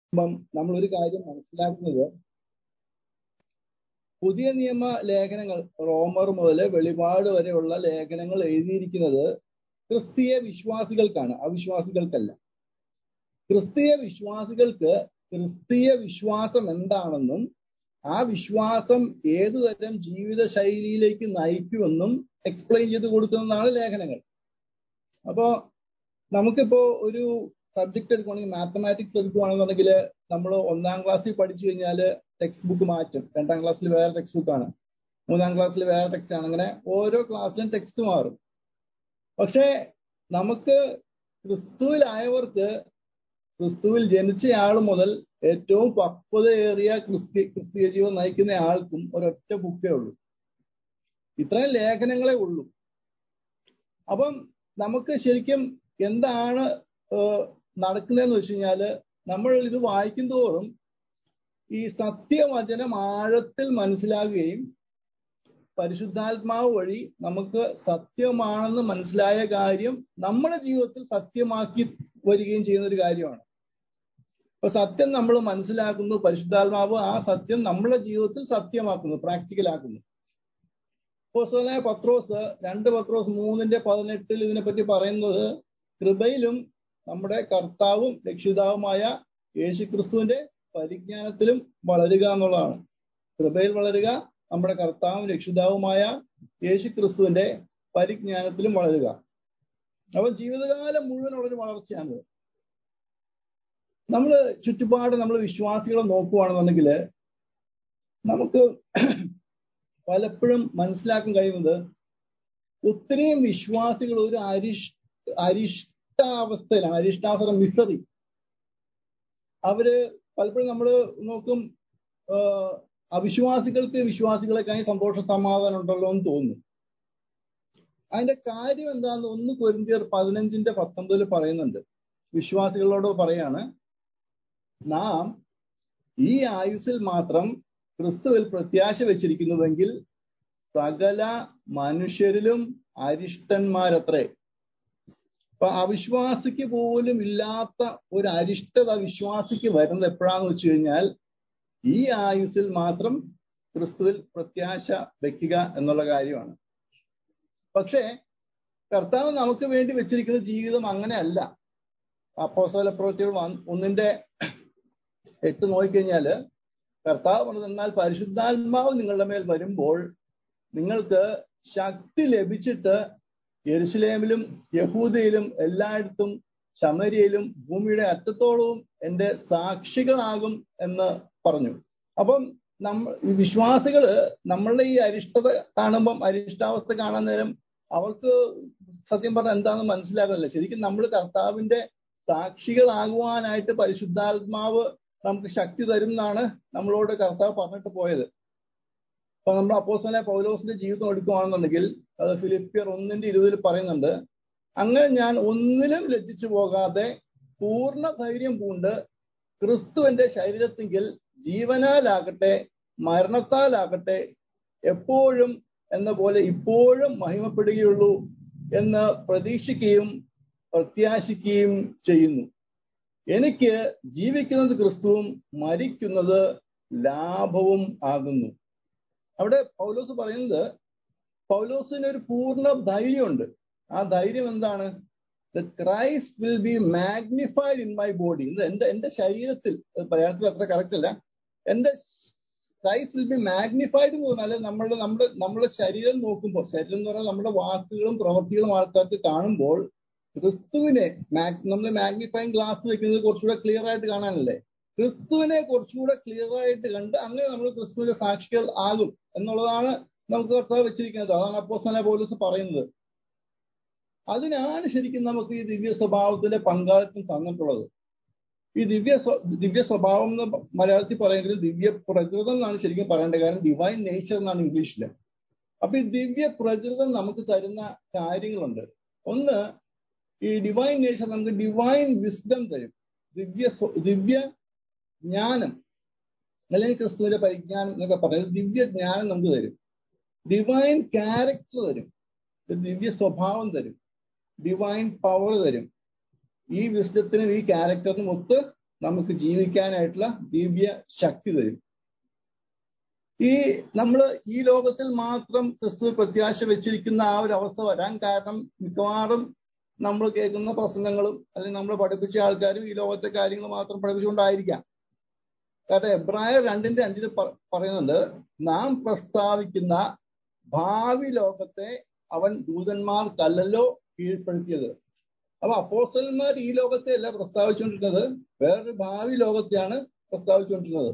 അപ്പം നമ്മളൊരു കാര്യം മനസ്സിലാക്കുന്നത്, പുതിയ നിയമ ലേഖനങ്ങൾ റോമർ മുതൽ വെളിപാട് വരെയുള്ള ലേഖനങ്ങൾ എഴുതിയിരിക്കുന്നത് ക്രിസ്തീയ വിശ്വാസികൾക്കാണ്, അവിശ്വാസികൾക്കല്ല. ക്രിസ്തീയ വിശ്വാസികൾക്ക് ക്രിസ്തീയ വിശ്വാസം എന്താണെന്നും ആ വിശ്വാസം ഏതുതരം ജീവിത ശൈലിയിലേക്ക് നയിക്കുമെന്നും എക്സ്പ്ലെയിൻ ചെയ്ത് കൊടുക്കുന്നതാണ് ലേഖനങ്ങൾ. അപ്പോ നമുക്കിപ്പോ ഒരു സബ്ജക്ട് എടുക്കുകയാണെങ്കിൽ, മാത്തമാറ്റിക്സ് എടുക്കുകയാണെന്നുണ്ടെങ്കിൽ നമ്മൾ 1ാം ക്ലാസ്സിൽ പഠിച്ചു കഴിഞ്ഞാൽ ടെക്സ്റ്റ് ബുക്ക് മാറ്റും. 2ാം ക്ലാസ്സിൽ വേറെ ടെക്സ്റ്റ് ബുക്കാണ്, 3ാം ക്ലാസ്സിൽ വേറെ ടെക്സ്റ്റ് ആണ്, അങ്ങനെ ഓരോ ക്ലാസ്സിലും ടെക്സ്റ്റ് മാറും. പക്ഷേ നമുക്ക് ക്രിസ്തുവിലായവർക്ക്, ക്രിസ്തുവിൽ ജനിച്ചയാൾ മുതൽ ഏറ്റവും പക്വതയേറിയ ക്രിസ്തീയ ജീവൻ നയിക്കുന്ന ആൾക്കും ഒരൊറ്റ ബുക്കേ ഉള്ളൂ, ഇത്രയും ലേഖനങ്ങളെ ഉള്ളൂ. അപ്പം നമുക്ക് ശരിക്കും എന്താണ് നടക്കുന്നതെന്ന് വെച്ച് കഴിഞ്ഞാല്, നമ്മൾ ഇത് വായിക്കും തോറും ഈ സത്യവചനം ആഴത്തിൽ മനസ്സിലാകുകയും പരിശുദ്ധാത്മാവ് വഴി നമുക്ക് സത്യമാണെന്ന് മനസ്സിലായ കാര്യം നമ്മുടെ ജീവിതത്തിൽ സത്യമാക്കി വരികയും ചെയ്യുന്ന ഒരു കാര്യമാണ്. അപ്പൊ സത്യം നമ്മൾ മനസ്സിലാക്കുന്നു, പരിശുദ്ധാത്മാവ് ആ സത്യം നമ്മുടെ ജീവിതത്തിൽ സത്യമാക്കുന്നു, പ്രാക്ടിക്കലാക്കുന്നു. അപ്പോസ്തലനായ പത്രോസ് 2 പത്രോസ് 3:18 ഇതിനെപ്പറ്റി പറയുന്നത്, കൃപയിലും നമ്മുടെ കർത്താവും രക്ഷിതാവുമായ യേശുക്രിസ്തുവിന്റെ പരിജ്ഞാനത്തിലും വളരുക എന്നുള്ളതാണ്. കൃപയിൽ വളരുക, നമ്മുടെ കർത്താവും രക്ഷിതാവുമായ യേശുക്രിസ്തുവിന്റെ പരിജ്ഞാനത്തിലും വളരുക. അപ്പൊ ജീവിതകാലം മുഴുവനുള്ളൊരു വളർച്ചയാണ്. നമ്മൾ ചുറ്റുപാട് നമ്മൾ വിശ്വാസികളെ നോക്കുകയാണെന്നുണ്ടെങ്കിൽ നമുക്ക് പലപ്പോഴും മനസ്സിലാക്കാൻ കഴിയുന്നത്, ഒത്തിരിയും വിശ്വാസികൾ ഒരു അരിഷ്ടാവസ്ഥയിലാണ്, അരിഷ്ടാവസ്ഥ, മിസറി. അവര് പലപ്പോഴും നമ്മൾ നോക്കും, അവിശ്വാസികൾക്ക് വിശ്വാസികളെക്കായി സന്തോഷ സമാധാനം ഉണ്ടല്ലോ എന്ന് തോന്നുന്നു. അതിന്റെ കാര്യം എന്താന്ന് 1 കൊരിന്ത്യർ 15:19 പറയുന്നുണ്ട്. വിശ്വാസികളോട് പറയാണ്, നാം ഈ ആയുസ്സിൽ മാത്രം ക്രിസ്തുവിൽ പ്രത്യാശ വെച്ചിരിക്കുന്നുവെങ്കിൽ സകല മനുഷ്യരിലും അരിഷ്ടന്മാരത്രേ. അപ്പൊ അവിശ്വാസിക്ക് പോലും ഇല്ലാത്ത ഒരു അരിഷ്ടത വിശ്വാസിക്ക് വരുന്നത് എപ്പോഴാന്ന് വെച്ച് കഴിഞ്ഞാൽ, ഈ ആയുസ്സിൽ മാത്രം ക്രിസ്തുവിൽ പ്രത്യാശ വെക്കുക എന്നുള്ള കാര്യമാണ്. പക്ഷേ കർത്താവ് നമുക്ക് വേണ്ടി വെച്ചിരിക്കുന്ന ജീവിതം അങ്ങനെയല്ല. അപ്പോസ്തല പ്രവൃത്തികൾ 1:8 നോക്കിക്കഴിഞ്ഞാല് കർത്താവ് പറഞ്ഞത്, എന്നാൽ പരിശുദ്ധാത്മാവ് നിങ്ങളുടെ മേൽ വരുമ്പോൾ നിങ്ങൾക്ക് ശക്തി ലഭിച്ചിട്ട് യെരുശലേമിലും യഹൂദയിലും എല്ലായിടത്തും ശമര്യയിലും ഭൂമിയുടെ അറ്റത്തോളവും എന്റെ സാക്ഷികളാകും എന്ന് പറഞ്ഞു. അപ്പം വിശ്വാസികള് നമ്മളുടെ ഈ അരിഷ്ടത കാണുമ്പം, അരിഷ്ടാവസ്ഥ കാണാൻ നേരം അവർക്ക് സത്യം പറഞ്ഞാൽ എന്താണെന്ന് മനസ്സിലാകുന്നില്ല. ശരിക്കും നമ്മൾ കർത്താവിന്റെ സാക്ഷികളാകുവാനായിട്ട് പരിശുദ്ധാത്മാവ് നമുക്ക് ശക്തി തരും എന്നാണ് നമ്മളോട് കർത്താവ് പറഞ്ഞിട്ട് പോയത്. അപ്പൊ നമ്മൾ അപ്പോസ്തലനായ പൗലോസിന്റെ ജീവിതം എടുക്കുകയാണെന്നുണ്ടെങ്കിൽ അത് ഫിലിപ്പിയർ 1:20 പറയുന്നുണ്ട്, അങ്ങനെ ഞാൻ ഒന്നിലും ലജ്ജിച്ചു പോകാതെ പൂർണ്ണ ധൈര്യം പൂണ്ട് ക്രിസ്തു എന്റെ ശരീരത്തിങ്കിൽ ജീവനാലാകട്ടെ മരണത്താലാകട്ടെ എപ്പോഴും എന്ന പോലെ ഇപ്പോഴും മഹിമപ്പെടുകയുള്ളൂ എന്ന് പ്രതീക്ഷിക്കുകയും പ്രത്യാശിക്കുകയും ചെയ്യുന്നു. എനിക്ക് ജീവിക്കുന്നത് ക്രിസ്തുവും മരിക്കുന്നത് ലാഭവും ആകുന്നു. അവിടെ പൗലോസ് പറയുന്നത്, പൗലോസിന് ഒരു പൂർണ്ണ ധൈര്യമുണ്ട്. ആ ധൈര്യം എന്താണ്? The Christ will be magnified in my body. എന്റെ ശരീരത്തിൽ, മലയാളത്തിൽ അത്ര കറക്റ്റ് അല്ല, എന്റെ ക്രൈസ്റ്റ് വിൽ ബി മാഗ്നിഫൈഡ് എന്ന് പറഞ്ഞാൽ നമ്മുടെ ശരീരം നോക്കുമ്പോൾ, ശരീരം എന്ന് പറഞ്ഞാൽ നമ്മുടെ വാക്കുകളും പ്രവൃത്തികളും ആൾക്കാർക്ക് കാണുമ്പോൾ ക്രിസ്തുവിനെ, നമ്മൾ മാഗ്നിഫൈങ് ഗ്ലാസ് വെക്കുന്നത് കുറച്ചുകൂടെ ക്ലിയർ ആയിട്ട് കാണാനല്ലേ, ക്രിസ്തുവിനെ കുറച്ചുകൂടെ ക്ലിയർ ആയിട്ട് കണ്ട് അങ്ങനെ നമ്മൾ ക്രിസ്തുവിന്റെ സാക്ഷികൾ ആകും എന്നുള്ളതാണ് നമുക്ക് കർത്താവ് വെച്ചിരിക്കുന്നത്. അതാണ് അപ്പോസ്തലനായ പൗലോസ് പറയുന്നത്. അതിനാണ് ശരിക്കും നമുക്ക് ഈ ദിവ്യ സ്വഭാവത്തിന്റെ പങ്കാളിത്തം തന്നിട്ടുള്ളത്. ഈ ദിവ്യ സ്വഭാവം എന്ന് മലയാളത്തിൽ പറയുമെങ്കിലും ദിവ്യ പ്രകൃതം എന്നാണ് ശരിക്കും പറയേണ്ടത്. കാരണം ഡിവൈൻ നേച്ചർ എന്നാണ് ഇംഗ്ലീഷില്. അപ്പൊ ഈ ദിവ്യ പ്രകൃതം നമുക്ക് തരുന്ന കാര്യങ്ങളുണ്ട്. ഒന്ന്, ഈ ഡിവൈൻ നേച്ചർ നമുക്ക് ഡിവൈൻ വിസ്ഡം തരും, ദിവ്യ ജ്ഞാനം, അല്ലെങ്കിൽ ക്രിസ്തുവിന്റെ പരിജ്ഞാനം എന്നൊക്കെ പറയുന്നത് ദിവ്യ ജ്ഞാനം നമുക്ക് തരും. ഡിവൈൻ ക്യാരക്ടർ തരും, ദിവ്യ സ്വഭാവം തരും, ഡിവൈൻ പവർ തരും. ഈ വിസ്ഡത്തിനും ഈ ക്യാരക്ടറിനും ഒത്ത് നമുക്ക് ജീവിക്കാനായിട്ടുള്ള ദിവ്യ ശക്തി തരും. നമ്മൾ ഈ ലോകത്തിൽ മാത്രം ക്രിസ്തു പ്രത്യാശ വെച്ചിരിക്കുന്ന ആ ഒരു അവസ്ഥ വരാൻ കാരണം മിക്കവാറും നമ്മൾ കേൾക്കുന്ന പ്രസംഗങ്ങളും അല്ലെങ്കിൽ നമ്മൾ പഠിപ്പിച്ച ആൾക്കാരും ഈ ലോകത്തെ കാര്യങ്ങൾ മാത്രം പഠിപ്പിച്ചുകൊണ്ടായിരിക്കാം. കാരണം എബ്രായർ 2:5 പറയുന്നുണ്ട്, നാം പ്രസ്താവിക്കുന്ന ഭാവി ലോകത്തെ അവൻ ദൂതന്മാർക്കല്ലല്ലോ കീഴ്പ്പെടുത്തിയത്. അപ്പൊ അപ്പോസ്തലന്മാർ ഈ ലോകത്തെ അല്ല പ്രസ്താവിച്ചുകൊണ്ടിരുന്നത്, വേറൊരു ഭാവി ലോകത്തെയാണ് പ്രസ്താവിച്ചുകൊണ്ടിരുന്നത്.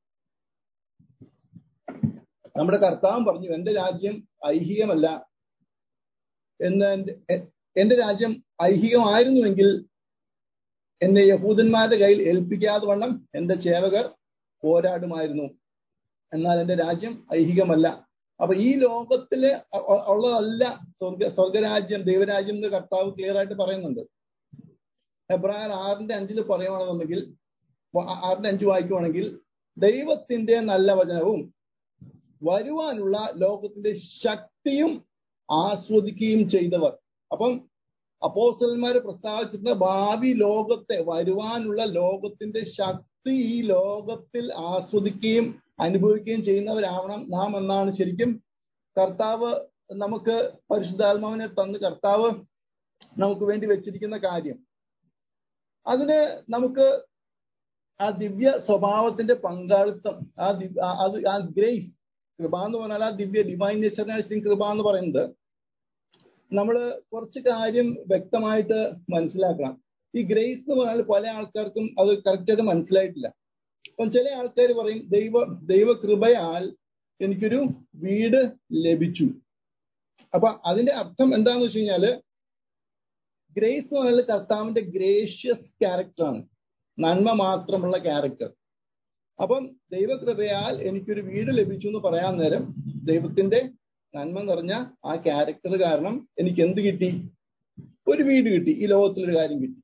നമ്മുടെ കർത്താവ് പറഞ്ഞു, എന്റെ രാജ്യം ഐഹികമല്ല എന്ന്. എന്റെ രാജ്യം ഐഹികമായിരുന്നുവെങ്കിൽ എന്നെ യഹൂദന്മാരുടെ കയ്യിൽ ഏൽപ്പിക്കാതെ വണ്ണം എന്റെ സേവകർ പോരാടുമായിരുന്നു. എന്നാൽ എന്റെ രാജ്യം ഐഹികമല്ല. അപ്പൊ ഈ ലോകത്തില് ഉള്ളതല്ല സ്വർഗരാജ്യം, ദൈവരാജ്യം എന്ന് കർത്താവ് ക്ലിയർ ആയിട്ട് പറയുന്നുണ്ട്. എബ്രായർ 6:5 പറയുകയാണെന്നുണ്ടെങ്കിൽ, 6:5 വായിക്കുവാണെങ്കിൽ, ദൈവത്തിന്റെ നല്ല വചനവും വരുവാനുള്ള ലോകത്തിന്റെ ശക്തിയും ആസ്വദിക്കുകയും ചെയ്തവർ. അപ്പം അപ്പോസ്തലന്മാര് പ്രസ്താവിച്ചിരുന്ന ഭാവി ലോകത്തെ, വരുവാനുള്ള ലോകത്തിന്റെ ശക്തി ഈ ലോകത്തിൽ ആസ്വദിക്കുകയും അനുഭവിക്കുകയും ചെയ്യുന്നവരാവണം നാം എന്നാണ് ശരിക്കും കർത്താവ് നമുക്ക് പരിശുദ്ധാത്മാവിനെ തന്ന് കർത്താവ് നമുക്ക് വേണ്ടി വെച്ചിരിക്കുന്ന കാര്യം. അതിന് നമുക്ക് ആ ദിവ്യ സ്വഭാവത്തിന്റെ പങ്കാളിത്തം, ആ ഗ്രേസ്, കൃപ എന്ന് പറഞ്ഞാൽ ആ ദിവ്യ ഡിവൈൻ നേച്ചറിനെ കൃപ എന്ന് പറയുന്നത്, നമ്മൾ കുറച്ച് കാര്യം വ്യക്തമായിട്ട് മനസ്സിലാക്കണം. ഈ ഗ്രേസ് എന്ന് പറഞ്ഞാൽ പല ആൾക്കാർക്കും അത് കറക്റ്റായിട്ട് മനസ്സിലായിട്ടില്ല. അപ്പം ചില ആൾക്കാർ പറയും, ദൈവകൃപയാൽ എനിക്കൊരു വീട് ലഭിച്ചു. അപ്പൊ അതിന്റെ അർത്ഥം എന്താന്ന് വെച്ച് കഴിഞ്ഞാല്, ഗ്രേസ് എന്ന് പറഞ്ഞാൽ കർത്താവിന്റെ ഗ്രേഷ്യസ് ക്യാരക്ടറാണ്, നന്മ മാത്രമുള്ള ക്യാരക്ടർ. അപ്പം ദൈവകൃപയാൽ എനിക്കൊരു വീട് ലഭിച്ചു എന്ന് പറയാൻ നേരം ദൈവത്തിന്റെ നന്മ നിറഞ്ഞ ആ ക്യാരക്ടർ കാരണം എനിക്ക് എന്ത് കിട്ടി? ഒരു വീട് കിട്ടി, ഈ ലോകത്തിലൊരു കാര്യം കിട്ടി.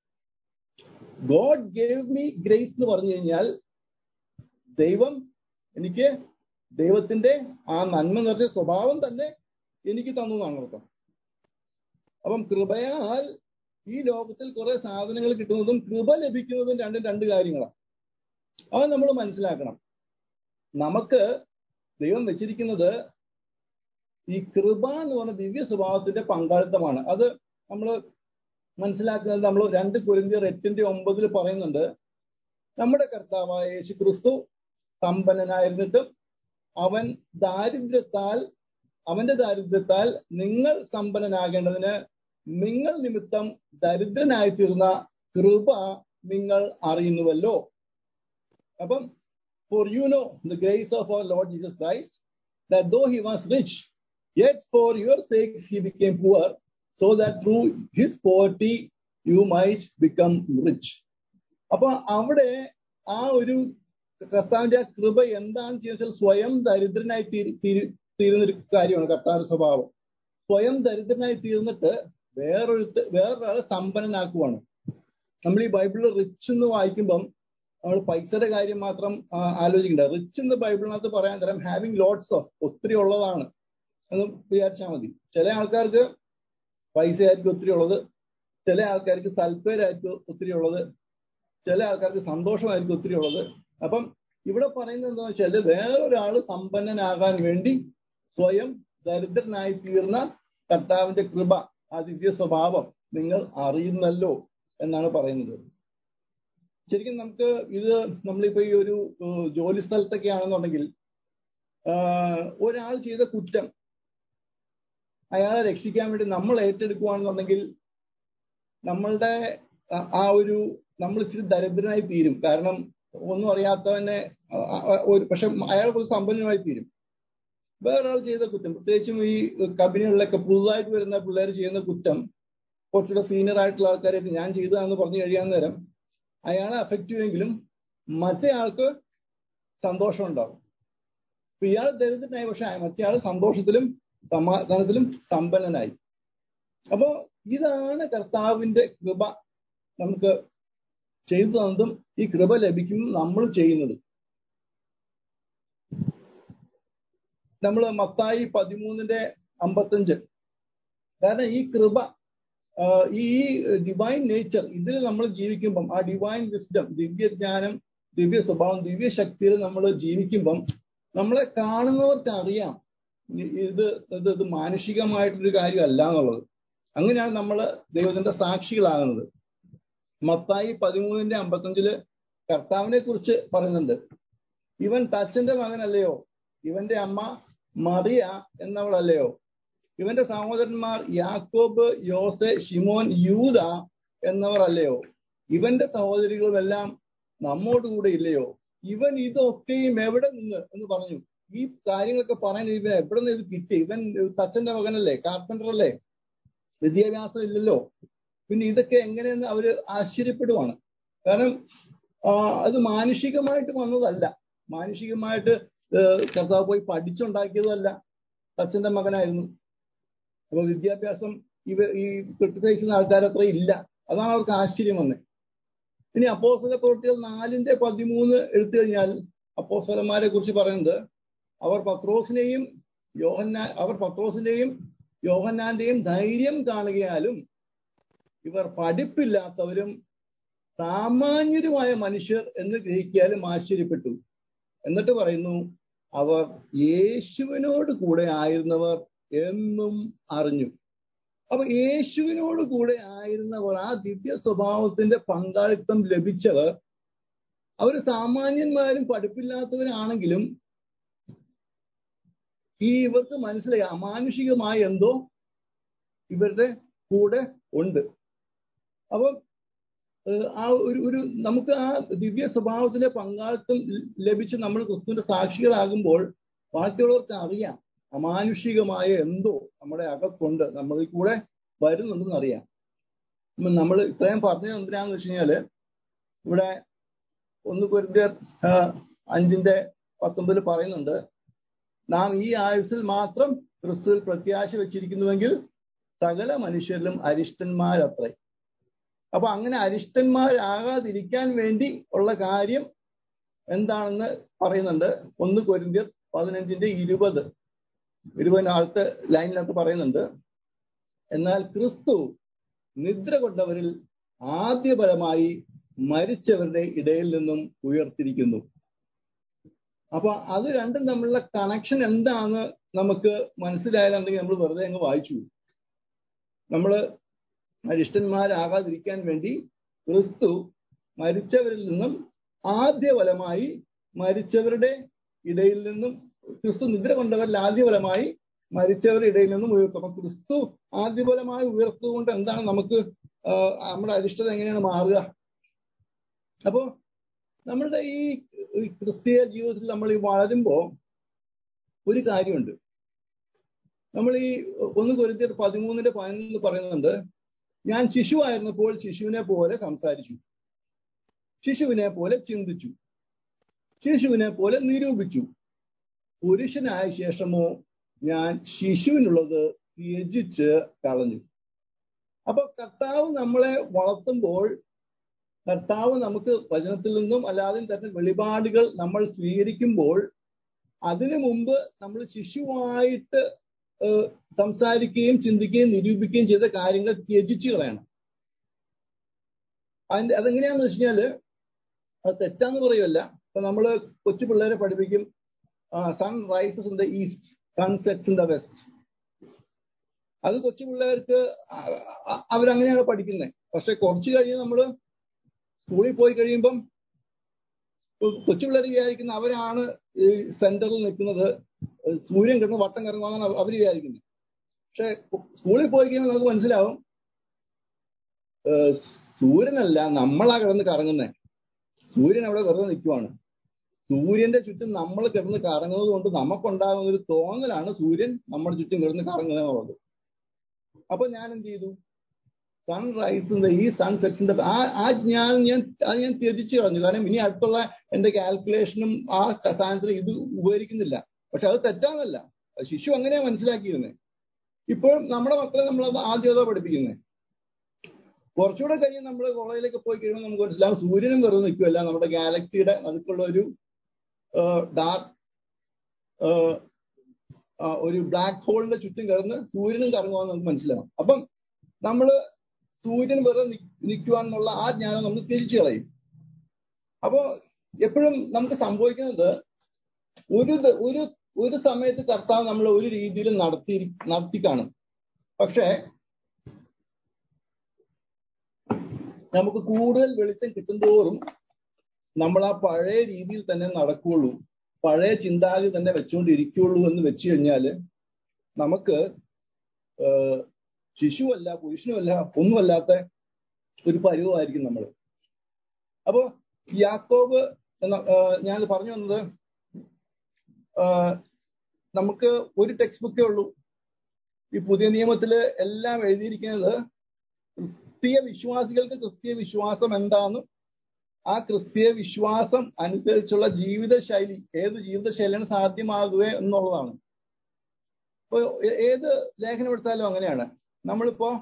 ഗോഡ് ഗേവ് മീ ഗ്രേസ് എന്ന് പറഞ്ഞു കഴിഞ്ഞാൽ ദൈവം എനിക്ക് ദൈവത്തിന്റെ ആ നന്മ നിറഞ്ഞ സ്വഭാവം തന്നെ എനിക്ക് തന്നു എന്നാണ് അർത്ഥം. അപ്പം കൃപയാൽ ഈ ലോകത്തിൽ കുറെ സാധനങ്ങൾ കിട്ടുന്നതും കൃപ ലഭിക്കുന്നതും രണ്ട് കാര്യങ്ങളാണ്. അത് നമ്മൾ മനസ്സിലാക്കണം. നമുക്ക് ദൈവം വെച്ചിരിക്കുന്നത് ഈ കൃപ എന്ന് പറഞ്ഞ ദിവ്യ സ്വഭാവത്തിന്റെ പങ്കാളിത്തമാണ്. അത് നമ്മൾ മനസ്സിലാക്കുന്നത് നമ്മൾ 2 കൊരിന്ത്യർ 8:9 പറയുന്നുണ്ട്, നമ്മുടെ കർത്താവായ യേശു ക്രിസ്തു സമ്പന്നനായിരുന്നിട്ടും അവന്റെ ദാരിദ്ര്യത്താൽ നിങ്ങൾ സമ്പന്നനാകേണ്ടതിന് നിങ്ങൾ നിമിത്തം ദരിദ്രനായി തീർന്ന കൃപ നിങ്ങൾ അറിയുന്നുവല്ലോ. അപ്പം for you know the grace of our Lord Jesus Christ, that though he was rich, yet for your sakes he became poor, so that through his poverty you might become rich. അപ്പൊ അവിടെ ആ ഒരു കർത്താവിന്റെ ആ കൃപ എന്താണെന്ന് ചോദിച്ചാൽ സ്വയം ദരിദ്രനായി തീരുന്നൊരു കാര്യമാണ് കർത്താവിന്റെ സ്വഭാവം. സ്വയം ദരിദ്രനായി തീർന്നിട്ട് വേറൊരാളെ സമ്പന്നനാക്കുവാണ്. നമ്മൾ ഈ ബൈബിളിൽ റിച്ച് എന്ന് വായിക്കുമ്പം നമ്മൾ പൈസയുടെ കാര്യം മാത്രം ആലോചിക്കണ്ട. റിച്ച് എന്ന് ബൈബിളിനകത്ത് പറയാൻ തരം ഹാവിങ് ലോട്ട്സ് ഓഫ്, ഒത്തിരി ഉള്ളതാണ് എന്ന് വിചാരിച്ചാൽ മതി. ചില ആൾക്കാർക്ക് പൈസയായിരിക്കും ഒത്തിരി ഉള്ളത്, ചില ആൾക്കാർക്ക് താല്പര്യമായിരിക്കും ഒത്തിരി ഉള്ളത്, ചില ആൾക്കാർക്ക് സന്തോഷമായിരിക്കും ഒത്തിരി ഉള്ളത്. അപ്പം ഇവിടെ പറയുന്നത് എന്താണെന്ന് വെച്ചാൽ വേറൊരാൾ സമ്പന്നനാകാൻ വേണ്ടി സ്വയം ദരിദ്രനായി തീർന്ന കർത്താവിന്റെ കൃപ, ആ ദിവ്യ സ്വഭാവം നിങ്ങൾ അറിയുന്നല്ലോ എന്നാണ് പറയുന്നത്. ശരിക്കും നമുക്ക് ഇത് നമ്മളിപ്പോ ഈ ഒരു ജോലി സ്ഥലത്തൊക്കെ ആണെന്നുണ്ടെങ്കിൽ ഒരാൾ ചെയ്ത കുറ്റം അയാളെ രക്ഷിക്കാൻ വേണ്ടി നമ്മൾ ഏറ്റെടുക്കുകയാണെന്നുണ്ടെങ്കിൽ നമ്മളുടെ നമ്മൾ ഇച്ചിരി ദരിദ്രനായി തീരും. കാരണം ഒന്നും അറിയാത്തവനെ പക്ഷെ അയാൾ കുറച്ച് സമ്പന്നമായി തീരും. വേറൊരാൾ ചെയ്ത കുറ്റം, പ്രത്യേകിച്ചും ഈ കമ്പനികളിലൊക്കെ പുതുതായിട്ട് വരുന്ന പിള്ളേർ ചെയ്യുന്ന കുറ്റം കുറച്ചുകൂടെ സീനിയർ ആയിട്ടുള്ള ആൾക്കാരൊക്കെ ഞാൻ ചെയ്തതാന്ന് പറഞ്ഞു കഴിയാൻ നേരം അയാളെ അഫക്റ്റ് ചെയ്യുമെങ്കിലും മറ്റേ ആൾക്ക് സന്തോഷം ഉണ്ടാവും. അപ്പൊ ഇയാൾ ദരിദ്രനായി, പക്ഷെ മറ്റേ ആൾ സന്തോഷത്തിലും സമാധാനത്തിലും സമ്പന്നനായി. അപ്പോ ഇതാണ് കർത്താവിന്റെ കൃപ നമുക്ക് ചെയ്തു തന്നതും ഈ കൃപ ലഭിക്കും നമ്മൾ ചെയ്യുന്നത്. നമ്മൾ മത്തായി 13:55, കാരണം ഈ കൃപ ഈ ഡിവൈൻ നേച്ചർ ഇതിൽ നമ്മൾ ജീവിക്കുമ്പം, ആ ഡിവൈൻ വിസ്ഡം, ദിവ്യജ്ഞാനം, ദിവ്യ സ്വഭാവം, ദിവ്യശക്തിയിൽ നമ്മൾ ജീവിക്കുമ്പം നമ്മളെ കാണുന്നവർക്ക് അറിയാം ഇത് മാനുഷികമായിട്ടൊരു കാര്യമല്ല എന്നുള്ളത്. അങ്ങനെയാണ് നമ്മൾ ദൈവത്തിന്റെ സാക്ഷികളാകുന്നത്. മത്തായി 13:55 കർത്താവിനെ കുറിച്ച് പറയുന്നുണ്ട്, ഇവൻ തച്ചന്റെ മകനല്ലയോ, ഇവന്റെ അമ്മ മറിയ എന്നവളല്ലയോ, ഇവന്റെ സഹോദരന്മാർ യാക്കോബ്, യോസെ, ശിമോൻ, യൂദ എന്നവർ അല്ലയോ, ഇവന്റെ സഹോദരികളുമെല്ലാം നമ്മോടുകൂടെ ഇല്ലയോ, ഇവൻ ഇതൊക്കെയും എവിടെ നിന്ന് എന്ന് പറഞ്ഞു. ഈ കാര്യങ്ങളൊക്കെ പറയാൻ ഇവൻ എവിടെ നിന്ന് ഇത് കിട്ടി? ഇവൻ തച്ചന്റെ മകനല്ലേ, കാർപ്പന്റർ അല്ലേ, വിദ്യാഭ്യാസം ഇല്ലല്ലോ, പിന്നെ ഇതൊക്കെ എങ്ങനെയെന്ന് അവര് ആശ്ചര്യപ്പെടുവാണ്. കാരണം അത് മാനുഷികമായിട്ട് വന്നതല്ല, മാനുഷികമായിട്ട് കർത്താവ് പോയി പഠിച്ചുണ്ടാക്കിയതല്ല, തച്ചന്റെ മകനായിരുന്നു. അപ്പൊ വിദ്യാഭ്യാസം ഈ ക്രിട്ടിസൈസ് ആൾക്കാരത്ര ഇല്ല, അതാണ് അവർക്ക് ആശ്ചര്യം വന്നത്. ഇനി അപ്പോസ്തല പ്രവൃത്തികൾ 4:13 എടുത്തു കഴിഞ്ഞാൽ അപ്പോസ്തലന്മാരെ കുറിച്ച് പറയുന്നത്, അവർ പത്രോസിന്റെയും യോഹന്നാന്റെയും ധൈര്യം കാണുകയാലും ഇവർ പഠിപ്പില്ലാത്തവരും സാമാന്യരുമായ മനുഷ്യർ എന്ന് ഗ്രഹിക്കാലും ആശ്ചര്യപ്പെട്ടു. എന്നിട്ട് പറയുന്നു, അവർ യേശുവിനോട് കൂടെ ആയിരുന്നവർ എന്നും അറിഞ്ഞു. അപ്പൊ യേശുവിനോട് കൂടെ ആയിരുന്നവർ, ആ ദിവ്യ സ്വഭാവത്തിന്റെ പങ്കാളിത്തം ലഭിച്ചവർ, അവർ സാമാന്യന്മാരും പഠിപ്പില്ലാത്തവരാണെങ്കിലും ഇവർക്ക് മനസ്സിലായി അമാനുഷികമായ എന്തോ ഇവരുടെ കൂടെ ഉണ്ട്. അപ്പം ആ ഒരു നമുക്ക് ആ ദിവ്യ സ്വഭാവത്തിന്റെ പങ്കാളിത്തം ലഭിച്ച് നമ്മൾ ക്രിസ്തുവിന്റെ സാക്ഷികളാകുമ്പോൾ ബാക്കിയുള്ളവർക്ക് അറിയാം അമാനുഷികമായ എന്തോ നമ്മുടെ അകത്തുണ്ട്, നമ്മളിൽ കൂടെ വരുന്നുണ്ടെന്ന് അറിയാം. നമ്മൾ ഇത്രയും പറഞ്ഞത് എന്തിനാന്ന് വെച്ച് കഴിഞ്ഞാല്, ഇവിടെ 1 കൊരിന്ത്യർ 5:19 പറയുന്നുണ്ട്, നാം ഈ ആയുസ്സിൽ മാത്രം ക്രിസ്തുവിൽ പ്രത്യാശ വെച്ചിരിക്കുന്നുവെങ്കിൽ സകല മനുഷ്യരിലും അരിഷ്ടന്മാരത്രേ. അപ്പൊ അങ്ങനെ അരിഷ്ടന്മാരാകാതിരിക്കാൻ വേണ്ടി ഉള്ള കാര്യം എന്താണെന്ന് പറയുന്നുണ്ട്. 1 കൊരിന്ത്യർ 15:20 അടുത്ത ലൈനിനകത്ത് പറയുന്നുണ്ട്, എന്നാൽ ക്രിസ്തു നിദ്ര കൊണ്ടവരിൽ ആദ്യഫലമായി മരിച്ചവരുടെ ഇടയിൽ നിന്നും ഉയർത്തിരിക്കുന്നു. അപ്പൊ അത് രണ്ടും തമ്മിലുള്ള കണക്ഷൻ എന്താന്ന് നമുക്ക് മനസ്സിലായാലുണ്ടെങ്കിൽ നമ്മൾ വെറുതെ അങ്ങ് വായിച്ചു. നമ്മള് അരിഷ്ടന്മാരാകാതിരിക്കാൻ വേണ്ടി ക്രിസ്തു മരിച്ചവരിൽ നിന്നും ആദ്യഫലമായി മരിച്ചവരുടെ ഇടയിൽ നിന്നും, ക്രിസ്തു നിദ്ര കൊണ്ടവരിൽ ആദ്യഫലമായി മരിച്ചവരുടെ ഇടയിൽ നിന്നും ഉയർത്തും. അപ്പൊ ക്രിസ്തു ആദ്യഫലമായി ഉയർത്തുകൊണ്ട് എന്താണ് നമുക്ക് നമ്മുടെ അരിഷ്ടത എങ്ങനെയാണ് മാറുക? അപ്പോ നമ്മളുടെ ഈ ക്രിസ്തീയ ജീവിതത്തിൽ നമ്മൾ ഈ വളരുമ്പോ ഒരു കാര്യമുണ്ട്. നമ്മൾ ഈ 1 കൊരിന്ത്യർ 13:11 പറയുന്നുണ്ട്, ഞാൻ ശിശുവായിരുന്നപ്പോൾ ശിശുവിനെ പോലെ സംസാരിച്ചു, ശിശുവിനെ പോലെ ചിന്തിച്ചു, ശിശുവിനെ പോലെ നിരൂപിച്ചു, പുരുഷനായ ശേഷമോ ഞാൻ ശിശുവിനുള്ളത് ത്യജിച്ച് കളഞ്ഞു. അപ്പൊ കർത്താവ് നമ്മളെ വളർത്തുമ്പോൾ, കർത്താവ് നമുക്ക് വചനത്തിൽ നിന്നും അല്ലാതെ തരുന്ന വെളിപാടുകൾ നമ്മൾ സ്വീകരിക്കുമ്പോൾ, അതിനു മുമ്പ് നമ്മൾ ശിശുവായിട്ട് സംസാരിക്കുകയും ചിന്തിക്കുകയും നിരൂപിക്കുകയും ചെയ്ത കാര്യങ്ങൾ ത്യജിച്ച് കളയണം. അതെങ്ങനെയാന്ന് വെച്ച് കഴിഞ്ഞാല്, അത് തെറ്റാന്ന് പറയുമല്ല. ഇപ്പൊ നമ്മള് കൊച്ചു പിള്ളേരെ പഠിപ്പിക്കും, sun rises in the east, sun sets in the west. അത് കൊച്ചു പിള്ളേർക്ക് അവരങ്ങനെയാണ് പഠിക്കുന്നത്. പക്ഷെ കുറച്ച് കഴിഞ്ഞ് നമ്മള് സ്കൂളിൽ പോയി കഴിയുമ്പം കൊച്ചു പിള്ളേർ വിചാരിക്കുന്ന അവരാണ് ഈ സെന്ററിൽ നിൽക്കുന്നത്, സൂര്യൻ കിടന്ന് വട്ടം കറങ്ങുവാന്നാണ് അവർ വിചാരിക്കുന്നത്. പക്ഷെ സ്കൂളിൽ പോയി കഴിയുമ്പോൾ നമുക്ക് മനസ്സിലാവും, സൂര്യനല്ല നമ്മളാ കിടന്ന് കറങ്ങുന്നത്. സൂര്യൻ അവിടെ വെറുതെ നിൽക്കുവാണ്. സൂര്യന്റെ ചുറ്റും നമ്മൾ കിടന്ന് കറങ്ങുന്നത് കൊണ്ട് നമുക്കുണ്ടാകുന്ന ഒരു തോന്നലാണ് സൂര്യൻ നമ്മുടെ ചുറ്റും കിടന്ന് കറങ്ങുന്നത് എന്നുള്ളത്. അപ്പൊ ഞാൻ എന്ത് ചെയ്തു? സൺ റൈസിന്റെ ഈ സൺ സെറ്റ്സിന്റെ ആ ഞാൻ ത്യജിച്ചു കളഞ്ഞു. കാരണം ഇനി അടുത്തുള്ള എന്റെ കാൽക്കുലേഷനും ആ സ്ഥാനത്തിൽ ഇത് ഉപകരിക്കുന്നില്ല. പക്ഷെ അത് തെറ്റാന്നല്ല, ശിശു അങ്ങനെയാ മനസ്സിലാക്കിയിരുന്നത്. ഇപ്പോൾ നമ്മുടെ മക്കളെ നമ്മളത് ആദ്യത പഠിപ്പിക്കുന്നത്. കുറച്ചുകൂടെ കഴിഞ്ഞ് നമ്മൾ കോളേജിലേക്ക് പോയി കഴിയുമ്പോൾ നമുക്ക് മനസ്സിലാവും സൂര്യനും വെറുതെ നിൽക്കുമല്ല, നമ്മുടെ ഗാലക്സിയുടെ നടുക്കുള്ള ഒരു ബ്ലാക്ക് ഹോളിന്റെ ചുറ്റും കിടന്ന് സൂര്യനും കറങ്ങുവാന്ന് നമുക്ക് മനസ്സിലാവും. അപ്പം നമ്മള് സൂര്യൻ വെറുതെ നിൽക്കുവാൻ എന്നുള്ള ആ ജ്ഞാനം നമ്മൾ തിരിച്ചു കളയും. അപ്പോ എപ്പോഴും നമുക്ക് സംഭവിക്കുന്നത് ഒരു സമയത്ത് കർത്താവ് നമ്മൾ ഒരു രീതിയിൽ നടത്തി കാണും. പക്ഷേ നമുക്ക് കൂടുതൽ വെളിച്ചം കിട്ടുന്തോറും നമ്മൾ ആ പഴയ രീതിയിൽ തന്നെ നടക്കുകയുള്ളൂ, പഴയ ചിന്താഗതി തന്നെ വെച്ചുകൊണ്ടിരിക്കുകയുള്ളൂ എന്ന് വെച്ച് കഴിഞ്ഞാല് നമുക്ക് ശിശുവല്ല, പുരുഷനുമല്ല, ഒന്നുമല്ലാത്ത ഒരു പരുവമായിരിക്കും നമ്മൾ. അപ്പോ യാക്കോബ് ഞാൻ പറഞ്ഞു വന്നത്, നമുക്ക് ഒരു ടെക്സ്റ്റ് ബുക്കേ ഉള്ളൂ. ഈ പുതിയ നിയമത്തില് എല്ലാം എഴുതിയിരിക്കുന്നത് ക്രിസ്തീയ വിശ്വാസികൾക്ക് ക്രിസ്തീയ വിശ്വാസം എന്താണെന്നും ആ ക്രിസ്തീയ വിശ്വാസം അനുസരിച്ചുള്ള ജീവിതശൈലി, ഏത് ജീവിതശൈലിയാണ് സാധ്യമാകുക എന്നുള്ളതാണ്. ഇപ്പൊ ഏത് ലേഖനം എടുത്താലും അങ്ങനെയാണ്. നമ്മളിപ്പോ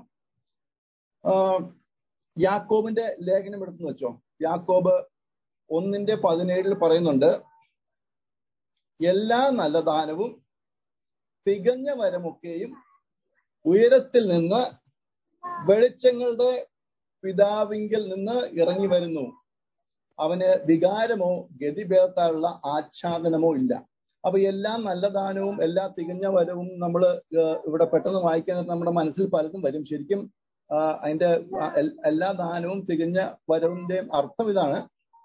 യാക്കോബിന്റെ ലേഖനം എടുത്തെന്ന് വെച്ചോ. യാക്കോബ് 1:17 പറയുന്നുണ്ട്, എല്ലാ നല്ല ദാനവും തികഞ്ഞ വരമൊക്കെയും ഉയരത്തിൽ നിന്ന് വെളിച്ചങ്ങളുടെ പിതാവിങ്കിൽ നിന്ന് ഇറങ്ങി വരുന്നു, അവന് വികാരമോ ഗതിഭേദത്താലുള്ള ആച്ഛാദനമോ ഇല്ല. അപ്പൊ എല്ലാ നല്ല ദാനവും എല്ലാ തികഞ്ഞ വരവും നമ്മൾ ഇവിടെ പെട്ടെന്ന് വായിക്കാൻ നമ്മുടെ മനസ്സിൽ പലതും വരും. ശരിക്കും അതിന്റെ എല്ലാ ദാനവും തികഞ്ഞ വരവിന്റെയും അർത്ഥം ഇതാണ്,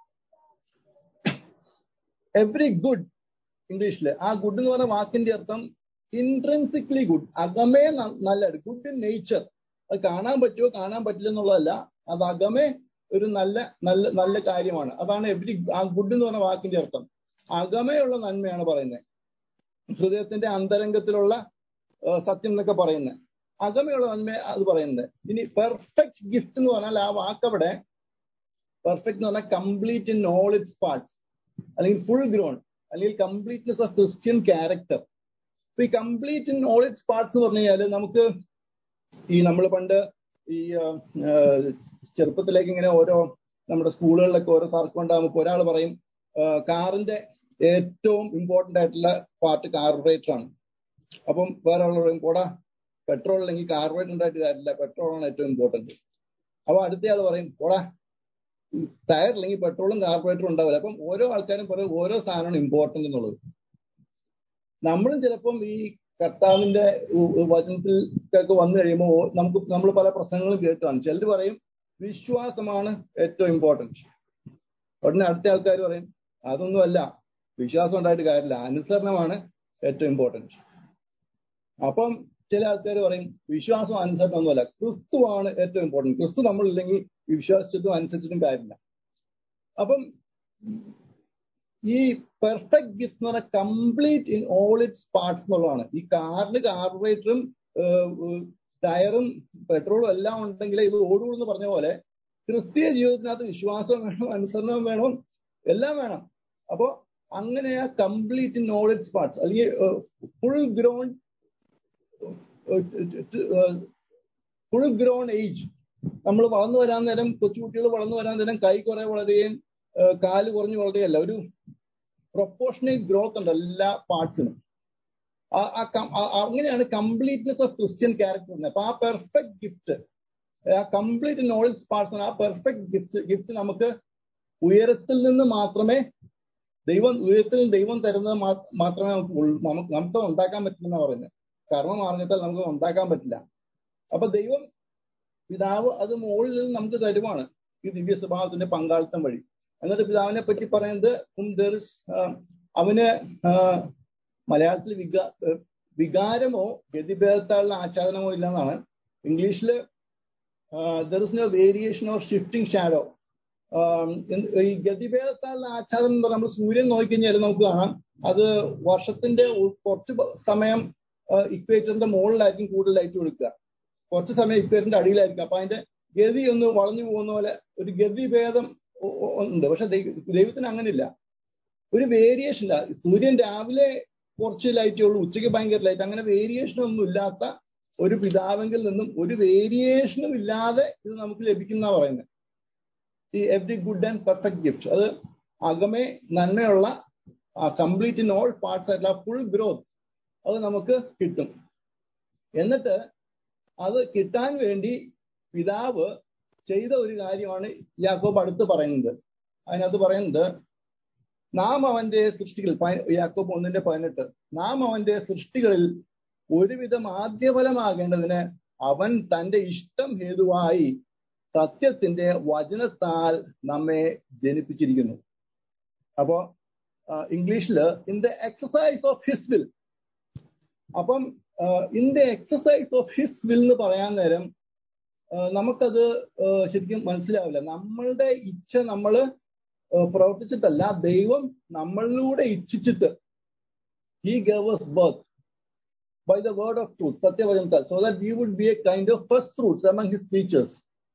എവറി ഗുഡ്. ഇംഗ്ലീഷില് ആ ഗുഡ് എന്ന് പറഞ്ഞ വാക്കിന്റെ അർത്ഥം ഇൻട്രൻസിക്കലി ഗുഡ്, അകമേ നല്ല, ഗുഡ് ഇൻ നേച്ചർ. അത് കാണാൻ പറ്റുമോ കാണാൻ പറ്റില്ല എന്നുള്ളതല്ല, അത് അകമേ ഒരു നല്ല കാര്യമാണ്. അതാണ് എവരി, ആ ഗുഡ് എന്ന് പറഞ്ഞ വാക്കിന്റെ അർത്ഥം. അകമയുള്ള നന്മയാണ് പറയുന്നത്, ഹൃദയത്തിന്റെ അന്തരംഗത്തിലുള്ള സത്യം എന്നൊക്കെ പറയുന്നത്, അകമയുള്ള നന്മ അത് പറയുന്നത്. ഇനി പെർഫെക്റ്റ് ഗിഫ്റ്റ് എന്ന് പറഞ്ഞാൽ ആ വാക്കവിടെ പെർഫെക്റ്റ് എന്ന് പറഞ്ഞാൽ complete in all its parts, അല്ലെങ്കിൽ ഫുൾ ഗ്രോൺ, അല്ലെങ്കിൽ കംപ്ലീറ്റ്നെസ് ഓഫ് ക്രിസ്ത്യൻ ക്യാരക്ടർ. അപ്പൊ ഈ complete in all its parts എന്ന് പറഞ്ഞു കഴിഞ്ഞാൽ നമുക്ക് ഈ നമ്മൾ പണ്ട് ഈ ചെറുപ്പത്തിലേക്ക് ഇങ്ങനെ ഓരോ നമ്മുടെ സ്കൂളുകളിലൊക്കെ ഓരോ തർക്കം ഉണ്ടാകുമ്പോൾ ഒരാൾ പറയും കാറിന്റെ ഏറ്റവും ഇമ്പോർട്ടന്റ് ആയിട്ടുള്ള പാർട്ട് കാർബറേറ്റർ ആണ്. അപ്പം വേറെ ആൾ പറയും പോടാ, പെട്രോൾ അല്ലെങ്കിൽ കാർബറേറ്റർ ഉണ്ടായിട്ട് കാര്യമില്ല, പെട്രോൾ ആണ് ഏറ്റവും ഇമ്പോർട്ടന്റ്. അപ്പൊ അടുത്തയാൾ പറയും പോടാ, ടയർ അല്ലെങ്കിൽ പെട്രോളും കാർബറേറ്ററും ഉണ്ടാവില്ല. അപ്പം ഓരോ ആൾക്കാരും പറയും ഓരോ സാധനമാണ് ഇമ്പോർട്ടന്റ് എന്നുള്ളത്. നമ്മളും ചിലപ്പം ഈ കർത്താവിന്റെ വചനത്തിലേക്ക് വന്നു കഴിയുമ്പോൾ നമ്മൾ പല പ്രശ്നങ്ങളും കേട്ടാണ്. ചിലർ പറയും വിശ്വാസമാണ് ഏറ്റവും ഇമ്പോർട്ടന്റ്, ഉടനെ അടുത്ത ആൾക്കാർ പറയും അതൊന്നുമല്ല, വിശ്വാസം ഉണ്ടായിട്ട് കാര്യമില്ല, അനുസരണമാണ് ഏറ്റവും ഇമ്പോർട്ടന്റ്. അപ്പം ചില ആൾക്കാർ പറയും വിശ്വാസം അനുസരണം ഒന്നുമല്ല, ക്രിസ്തുവാണ് ഏറ്റവും ഇമ്പോർട്ടന്റ്, ക്രിസ്തു നമ്മളില്ലെങ്കിൽ വിശ്വസിച്ചിട്ടും അനുസരിച്ചിട്ടും കാര്യമില്ല. അപ്പം ഈ പെർഫെക്റ്റ് ഗിഫ്റ്റ് എന്ന് പറഞ്ഞാൽ complete in all its parts എന്നുള്ളതാണ്. ഈ കാറിന് കാർബറേറ്ററും ടയറും പെട്രോളും എല്ലാം ഉണ്ടെങ്കിൽ ഇത് ഓടുള്ളൂ എന്ന് പറഞ്ഞ പോലെ ക്രിസ്തീയ ജീവിതത്തിനകത്ത് വിശ്വാസവും വേണം, അനുസരണവും വേണം, എല്ലാം വേണം. അപ്പോ അങ്ങനെ ആ complete in all its parts, അല്ലെങ്കിൽ ഫുൾ ഗ്രോൺ ഏജ്. നമ്മൾ വളർന്നു വരാൻ നേരം, കൊച്ചുകുട്ടികൾ വളർന്നു വരാൻ നേരം കൈ കുറെ വളരുകയും കാല് കുറഞ്ഞു വളരുകയല്ല, ഒരു പ്രൊപ്പോർഷണേറ്റ് ഗ്രോത്ത് ഉണ്ട് എല്ലാ പാർട്സിനും. അങ്ങനെയാണ് കംപ്ലീറ്റ്നെസ് ഓഫ് ക്രിസ്ത്യൻ ക്യാരക്ടർ. അപ്പൊ ആ പെർഫെക്റ്റ് ഗിഫ്റ്റ്, ആ കംപ്ലീറ്റ് നോളജ് പാർട്സ്, ആ പെർഫെക്റ്റ് ഗിഫ്റ്റ് നമുക്ക് ഉയരത്തിൽ നിന്ന് മാത്രമേ ദൈവം തരുന്നത് മാത്രമേ നമുക്ക് ഉണ്ടാക്കാൻ പറ്റില്ലെന്നാ പറയുന്നത്. കർമ്മമാർഗത്താൽ നമുക്ക് ഉണ്ടാക്കാൻ പറ്റില്ല. അപ്പൊ ദൈവം പിതാവ് അത് മുകളിൽ നിന്ന് നമുക്ക് തരുവാണ് ഈ ദിവ്യ സ്വഭാവത്തിന്റെ പങ്കാളിത്തം വഴി. എന്നിട്ട് പിതാവിനെ പറ്റി പറയുന്നത് അവന് മലയാളത്തിൽ വികാരമോ ഗതിഭേദത്താലുള്ള ആച്ഛാദനമോ ഇല്ലെന്നാണ്. ഇംഗ്ലീഷില് there is no variation or shifting shadow. ഈ ഗതിഭേദത്താലുള്ള ആച്ഛാദനം എന്ന് പറഞ്ഞാൽ നമ്മൾ സൂര്യൻ നോക്കിക്കഴിഞ്ഞാൽ നമുക്ക് കാണാം, അത് വർഷത്തിന്റെ കുറച്ച് സമയം ഇക്വേറ്ററിന്റെ മുകളിലായിരിക്കും കൂടുതൽ ലൈറ്റ് കൊടുക്കുക, കുറച്ച് സമയം ഇക്വേറ്ററിന്റെ അടിയിലായിരിക്കും. അപ്പൊ അതിന്റെ ഗതി ഒന്ന് വളഞ്ഞു പോകുന്ന പോലെ ഒരു ഗതിഭേദം ഉണ്ട്. പക്ഷെ ദൈവത്തിന് അങ്ങനെയില്ല, ഒരു വേരിയേഷൻ ഇല്ല. സൂര്യൻ രാവിലെ കുറച്ച് ലൈറ്റേ ഉള്ളൂ, ഉച്ചയ്ക്ക് ഭയങ്കര ലൈറ്റ്, അങ്ങനെ വേരിയേഷനൊന്നും ഇല്ലാത്ത ഒരു പിതാവെങ്കിൽ നിന്നും ഒരു വേരിയേഷനും ഇല്ലാതെ ഇത് നമുക്ക് ലഭിക്കുന്ന പറയുന്നത് ഈ every good and perfect gift. അത് അകമേ നന്മയുള്ള കംപ്ലീറ്റ് ഇൻ ഓൾ പാർട്സ് ആയിട്ടുള്ള ഫുൾ ഗ്രോത്ത് അത് നമുക്ക് കിട്ടും. എന്നിട്ട് അത് കിട്ടാൻ വേണ്ടി പിതാവ് ചെയ്ത ഒരു കാര്യമാണ് യാക്കോബ് അടുത്ത് പറയുന്നത്. അതിനകത്ത് പറയുന്നത്, നാം അവന്റെ സൃഷ്ടികൾ, യാക്കോബ് 1:18, നാം അവന്റെ സൃഷ്ടികളിൽ ഒരുവിധം ആദ്യഫലമാകേണ്ടതിന് അവൻ തന്റെ ഇഷ്ടം ഹേതുവായി സത്യത്തിന്റെ വചനത്താൽ നമ്മെ ജനിപ്പിച്ചിരിക്കുന്നു. അപ്പോ ഇംഗ്ലീഷില് in the exercise of his will. അപ്പം in the exercise of his will എന്ന് പറയാൻ നേരം നമുക്കത് ശരിക്കും മനസ്സിലാവില്ല. നമ്മളുടെ ഇച്ഛ നമ്മൾ പ്രവർത്തിച്ചിട്ടല്ല, ദൈവം നമ്മളിലൂടെ ഇച്ഛിച്ചിട്ട് he gave us birth by the word of truth, സത്യവചനത്താൽ, so that we would be a kind of first fruits among his creatures.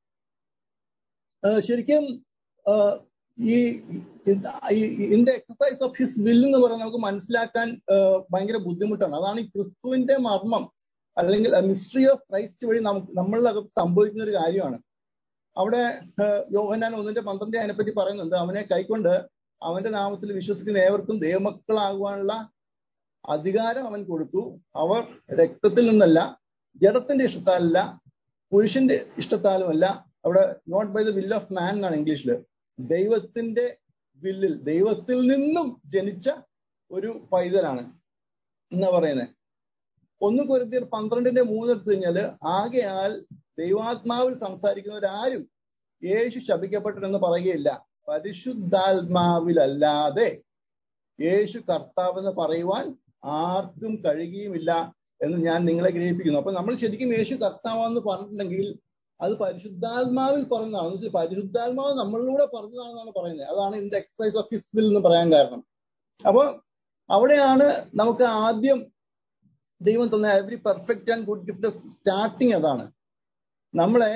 ശരിക്കും ഈ in the exercise of his will എന്ന് പറഞ്ഞാൽ നമുക്ക് മനസ്സിലാക്കാൻ ഭയങ്കര ബുദ്ധിമുട്ടാണ്. അതാണ് ഈ ക്രിസ്തുവിന്റെ മർമ്മം, അല്ലെങ്കിൽ മിസ്റ്ററി ഓഫ് ക്രൈസ്റ്റ് വഴി നമ്മളുടെ അകത്ത് സംഭവിക്കുന്ന ഒരു കാര്യമാണ്. അവിടെ യോഹന്നാൻ 1:12 അതിനെപ്പറ്റി പറയുന്നുണ്ട്. അവനെ കൈക്കൊണ്ട് അവന്റെ നാമത്തിൽ വിശ്വസിക്കുന്ന ഏവർക്കും ദൈവമക്കളാകുവാനുള്ള അധികാരം അവൻ കൊടുത്തു. അവർ രക്തത്തിൽ നിന്നല്ല, ജഡത്തിന്റെ ഇഷ്ടത്താലല്ല, പുരുഷന്റെ ഇഷ്ടത്താലുമല്ല. അവിടെ not by the will of man എന്നാണ് ഇംഗ്ലീഷില്. ദൈവത്തിന്റെ വില്ലിൽ, ദൈവത്തിൽ നിന്നും ജനിച്ച ഒരു പൈതലാണ് എന്നാ പറയുന്നത്. 1 കൊരിന്ത്യർ 12:3 എടുത്തു കഴിഞ്ഞാല്, ആകയാൽ ദൈവാത്മാവിൽ സംസാരിക്കുന്നവരാരും യേശു ശപിക്കപ്പെട്ടെന്ന് പറയുകയില്ല, പരിശുദ്ധാത്മാവിലല്ലാതെ യേശു കർത്താവെന്ന് പറയുവാൻ ആർക്കും കഴിയുകയുമില്ല എന്ന് ഞാൻ നിങ്ങളെ ഗ്രഹിപ്പിക്കുന്നു. അപ്പൊ നമ്മൾ ശരിക്കും യേശു കർത്താവെന്ന് പറഞ്ഞിട്ടുണ്ടെങ്കിൽ അത് പരിശുദ്ധാത്മാവിൽ പറഞ്ഞതാണ്. പരിശുദ്ധാത്മാവ് നമ്മളിലൂടെ പറഞ്ഞതാണെന്നാണ് പറയുന്നത്. അതാണ് in the exercise of his will എന്ന് പറയാൻ കാരണം. അപ്പൊ അവിടെയാണ് നമുക്ക് ആദ്യം ദൈവം തന്ന every perfect and good gift starting. അതാണ് നമ്മളെ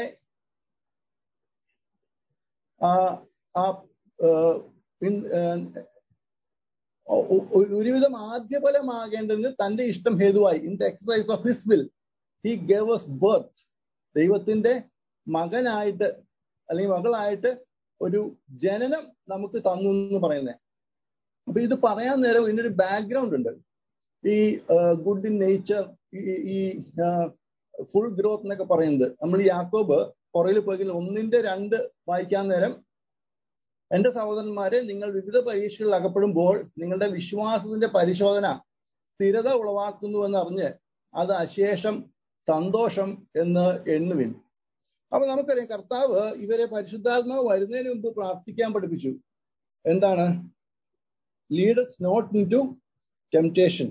ഒരുവിധം ആദ്യഫലമാകേണ്ടതിന് തന്റെ ഇഷ്ടം ഹേതുവായി in the exercise of his will he gave us birth. ദൈവത്തിന്റെ മകനായിട്ട് അല്ലെങ്കിൽ മകളായിട്ട് ഒരു ജനനം നമുക്ക് തന്നു എന്ന് പറയുന്നത്. അപ്പൊ ഇത് പറയാൻ നേരം ഇതിനൊരു ബാക്ക്ഗ്രൗണ്ട് ഉണ്ട്. ഈ ഗുഡ് ഇൻ നേച്ചർ, ഈ ഫുൾ ഗ്രോത്ത് എന്നൊക്കെ പറയുന്നത് നമ്മൾ യാക്കോബ് പുറകിൽ പോയി 1:2 വായിക്കാൻ നേരം, എന്റെ സഹോദരന്മാരെ, നിങ്ങൾ വിവിധ പരീക്ഷകളിൽ അകപ്പെടുമ്പോൾ നിങ്ങളുടെ വിശ്വാസത്തിന്റെ പരിശോധന സ്ഥിരത ഉളവാക്കുന്നുവെന്ന് അറിഞ്ഞ് അത് അശേഷം സന്തോഷം എന്ന് എണ്ണുവിൻ. അപ്പൊ നമുക്കറിയാം, കർത്താവ് ഇവരെ പരിശുദ്ധാത്മാവ് വരുന്നതിന് മുമ്പ് പ്രാർത്ഥിക്കാൻ പഠിപ്പിച്ചു. എന്താണ്? Lead us not into temptation.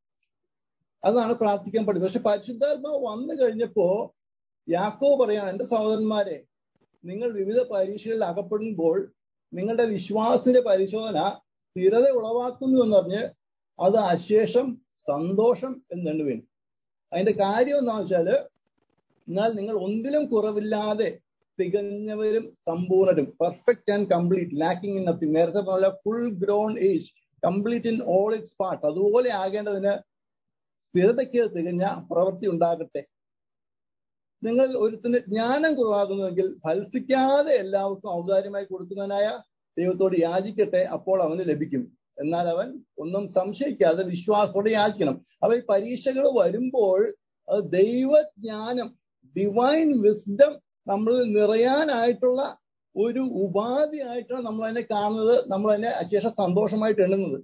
അതാണ് പ്രാർത്ഥിക്കാൻ പഠിപ്പിച്ചത്. പക്ഷെ പരിശുദ്ധാത്മാവ് വന്നു കഴിഞ്ഞപ്പോ യാക്കോബ് പറയാണ്, എന്റെ സഹോദരന്മാരെ, നിങ്ങൾ വിവിധ പരീക്ഷകളിൽ അകപ്പെടുമ്പോൾ നിങ്ങളുടെ വിശ്വാസത്തിന്റെ പരിശോധന സ്ഥിരത ഉളവാക്കുന്നു എന്ന് പറഞ്ഞ് അത് അശേഷം സന്തോഷം എന്നെണ്ണുവിൻ. അതിന്റെ കാര്യം എന്താണെന്ന് വെച്ചാല്, എന്നാൽ നിങ്ങൾ ഒന്നിലും കുറവില്ലാതെ തികഞ്ഞവരും സമ്പൂർണരും, perfect and complete, lacking in nothing. നേരത്തെ പറഞ്ഞ full grown age, complete in all its parts. അതുപോലെ ആകേണ്ടതിന് സ്ഥിരതയ്ക്ക് തികഞ്ഞ പ്രവൃത്തി ഉണ്ടാകട്ടെ. നിങ്ങൾ ഒരുത്തിന് ജ്ഞാനം കുറവാകുന്നുവെങ്കിൽ ഫലസിക്കാതെ എല്ലാവർക്കും ഔദാര്യമായി കൊടുക്കുന്നതിനായ ദൈവത്തോട് യാചിക്കട്ടെ, അപ്പോൾ അവന് ലഭിക്കും. എന്നാൽ അവൻ ഒന്നും സംശയിക്കാതെ വിശ്വാസത്തോടെ യാചിക്കണം. അപ്പൊ ഈ പരീക്ഷകൾ വരുമ്പോൾ അത് ദൈവജ്ഞാനം, ഡിവൈൻ വിസ്ഡം നമ്മളിൽ നിറയാനായിട്ടുള്ള ഒരു ഉപാധിയായിട്ടാണ് നമ്മൾ അതിനെ കാണുന്നത്, നമ്മൾ അതിനെ അശേഷം സന്തോഷമായിട്ട് എണ്ണുന്നത്.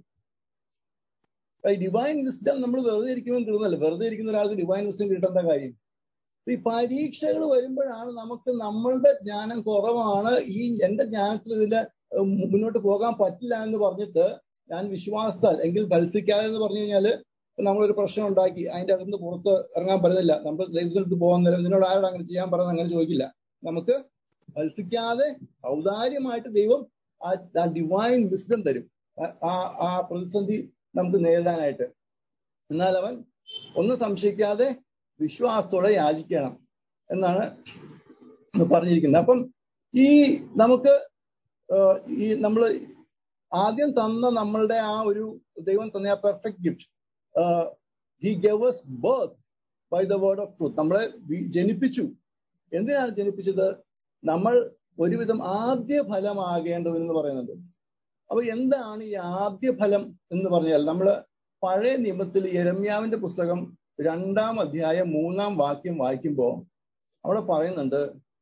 ഡിവൈൻ വിസ്ഡം നമ്മൾ വെറുതെ ഇരിക്കുമ്പോൾ കിട്ടുന്നല്ലേ. വെറുതെ ഇരിക്കുന്ന ഒരാൾക്ക് ഡിവൈൻ വിസ്ഡം കിട്ടേണ്ട കാര്യം. ഈ പരീക്ഷകൾ വരുമ്പോഴാണ് നമുക്ക് നമ്മളുടെ ജ്ഞാനം കുറവാണ്, ഈ എന്റെ ജ്ഞാനത്തിൽ ഇതിന്റെ മുന്നോട്ട് പോകാൻ പറ്റില്ല എന്ന് പറഞ്ഞിട്ട് ഞാൻ വിശ്വാസത്താൽ എങ്കിൽ ഫലസിക്കാതെ എന്ന് പറഞ്ഞു കഴിഞ്ഞാല് നമ്മളൊരു പ്രശ്നം ഉണ്ടാക്കി അതിന്റെ അകത്ത് പുറത്ത് ഇറങ്ങാൻ പറ്റുന്നില്ല. നമ്മൾ ദൈവത്തിനടുത്ത് പോകാൻ നേരം ഇതിനോട് ആരോട് അങ്ങനെ ചെയ്യാൻ പറയുന്നത് അങ്ങനെ ചോദിക്കില്ല. നമുക്ക് ഫലസിക്കാതെ ഔദാര്യമായിട്ട് ദൈവം ആ ഡിവൈൻ വിസ്ഡം തരും ആ പ്രതിസന്ധി നമുക്ക് നേരിടാനായിട്ട്. എന്നാൽ അവൻ ഒന്നും സംശയിക്കാതെ വിശ്വാസത്തോടെ യാചിക്കണം എന്നാണ് പറഞ്ഞിരിക്കുന്നത്. അപ്പം ഈ നമുക്ക് ഈ നമ്മൾ ആദ്യം തന്ന നമ്മളുടെ ആ ഒരു ദൈവം തന്ന ആ perfect gift, he gave us birth by the word of truth. നമ്മളെ ജനിപ്പിച്ചു. എന്തിനാണ് ജനിപ്പിച്ചത്? നമ്മൾ ഒരുവിധം ആദ്യ ഫലമാകേണ്ടതെന്ന് പറയുന്നത്. അപ്പൊ എന്താണ് ഈ ആദ്യ ഫലം എന്ന് പറഞ്ഞാൽ, നമ്മള് പഴയ നിയമത്തിൽ യെരമ്യാവിന്റെ പുസ്തകം 2-ാം അധ്യായം 3-ാം വാക്യം വായിക്കുമ്പോൾ അവിടെ പറയുന്നുണ്ട്,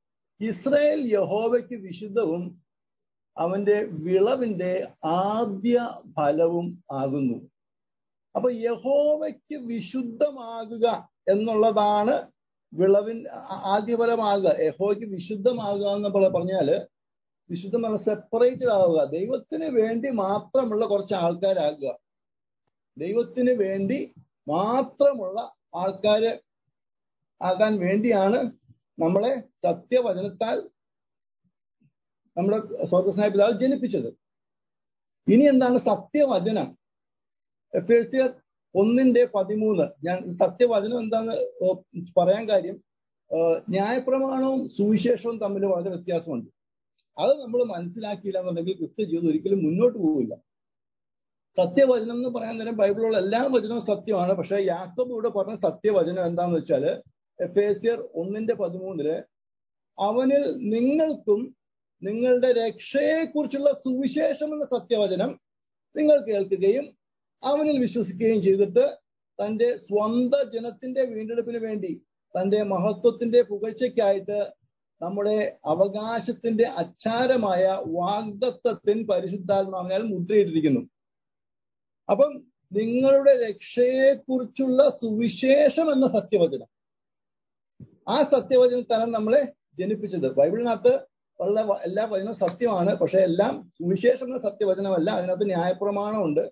ഇസ്രായേൽ യഹോവയ്ക്ക് വിശുദ്ധവും അവന്റെ വിളവിന്റെ ആദ്യ ഫലവും ആകുന്നു. അപ്പൊ യഹോവയ്ക്ക് വിശുദ്ധമാകുക എന്നുള്ളതാണ് ആദ്യ ഫലമാകുക. യഹോവയ്ക്ക് വിശുദ്ധമാകുക എന്ന് പറഞ്ഞാല് വിശുദ്ധം സെപ്പറേറ്റഡ് ആവുക, ദൈവത്തിന് വേണ്ടി മാത്രമുള്ള കുറച്ച് ആൾക്കാരാകുക. ദൈവത്തിന് വേണ്ടി മാത്രമുള്ള ആൾക്കാര് ആകാൻ വേണ്ടിയാണ് നമ്മളെ സത്യവചനത്താൽ നമ്മുടെ സ്വർഗ്ഗസ്നായ പിതാവ് ജനിപ്പിച്ചത്. ഇനി എന്താണ് സത്യവചനം? എഫേസ്യർ 1:13. ഞാൻ സത്യവചനം എന്താന്ന് പറയാൻ കാര്യം, ന്യായപ്രമാണവും സുവിശേഷവും തമ്മിൽ വളരെ വ്യത്യാസമുണ്ട്. അത് നമ്മൾ മനസ്സിലാക്കിയില്ല എന്നുണ്ടെങ്കിൽ ക്രിസ്ത്യ ജീവിതം ഒരിക്കലും മുന്നോട്ട് പോവില്ല. സത്യവചനം എന്ന് പറയാൻ നേരം ബൈബിളിലുള്ള എല്ലാ വചനവും സത്യമാണ്. പക്ഷെ യാക്കോബ് ഇവിടെ പറഞ്ഞ സത്യവചനം എന്താന്ന് വെച്ചാല് എഫേസ്യർ 1:13 അവനിൽ നിങ്ങൾക്കും നിങ്ങളുടെ രക്ഷയെക്കുറിച്ചുള്ള സുവിശേഷം എന്ന സത്യവചനം നിങ്ങൾ കേൾക്കുകയും അവനിൽ വിശ്വസിക്കുകയും ചെയ്തിട്ട് തന്റെ സ്വന്തം ജനത്തിന്റെ വീണ്ടെടുപ്പിന് വേണ്ടി തന്റെ മഹത്വത്തിന്റെ പുകഴ്ചയ്ക്കായിട്ട് നമ്മുടെ അവകാശത്തിന്റെ അച്ചാരമായ വാഗ്ദത്തത്തിൻ പരിശുദ്ധാത്മാവിനാൽ മുദ്രയിട്ടിരിക്കുന്നു. അപ്പം നിങ്ങളുടെ രക്ഷയെക്കുറിച്ചുള്ള സുവിശേഷം എന്ന സത്യവചനം, ആ സത്യവചനത്താണ് നമ്മളെ ജനിപ്പിച്ചത്. ബൈബിളിനകത്ത് ഉള്ള എല്ലാ വചനവും സത്യമാണ്, പക്ഷെ എല്ലാം സുവിശേഷം എന്ന സത്യവചനമല്ല. അതിനകത്ത് ന്യായപ്രമാണമുണ്ട്.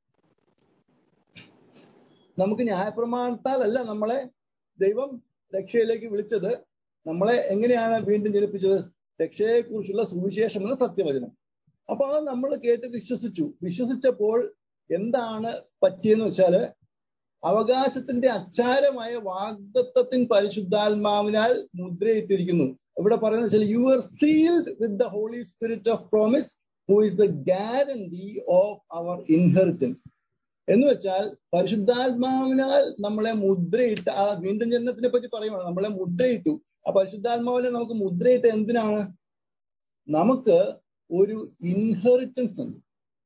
നമുക്ക് ന്യായപ്രമാണത്താലല്ല നമ്മളെ ദൈവം രക്ഷയിലേക്ക് വിളിച്ചത്. നമ്മളെ എങ്ങനെയാണ് വീണ്ടും ജനിപ്പിച്ചത്? രക്ഷയെക്കുറിച്ചുള്ള സുവിശേഷം എന്ന സത്യവചനം. അപ്പൊ അത് നമ്മൾ കേട്ട് വിശ്വസിച്ചപ്പോൾ എന്താണ് പറ്റിയെന്ന് വെച്ചാല് അവകാശത്തിന്റെ അച്ചാരമായ വാഗ്ദത്തത്തിൻ പരിശുദ്ധാത്മാവിനാൽ മുദ്രയിട്ടിരിക്കുന്നു. ഇവിടെ പറയുന്നത് വെച്ചാൽ you are sealed with the Holy Spirit of promise who is the guarantee of our inheritance. എന്ന് വെച്ചാൽ പരിശുദ്ധാത്മാവിനാൽ നമ്മളെ മുദ്രയിട്ട്, ആ വീണ്ടും ജനനത്തിനെ പറ്റി പറയുവാണ്, നമ്മളെ മുദ്രയിട്ടു. ആ പരിശുദ്ധാത്മാവിനെ നമുക്ക് മുദ്രയിട്ട് എന്തിനാണ്? നമുക്ക് ഒരു ഇൻഹെറിറ്റൻസ് ഉണ്ട്.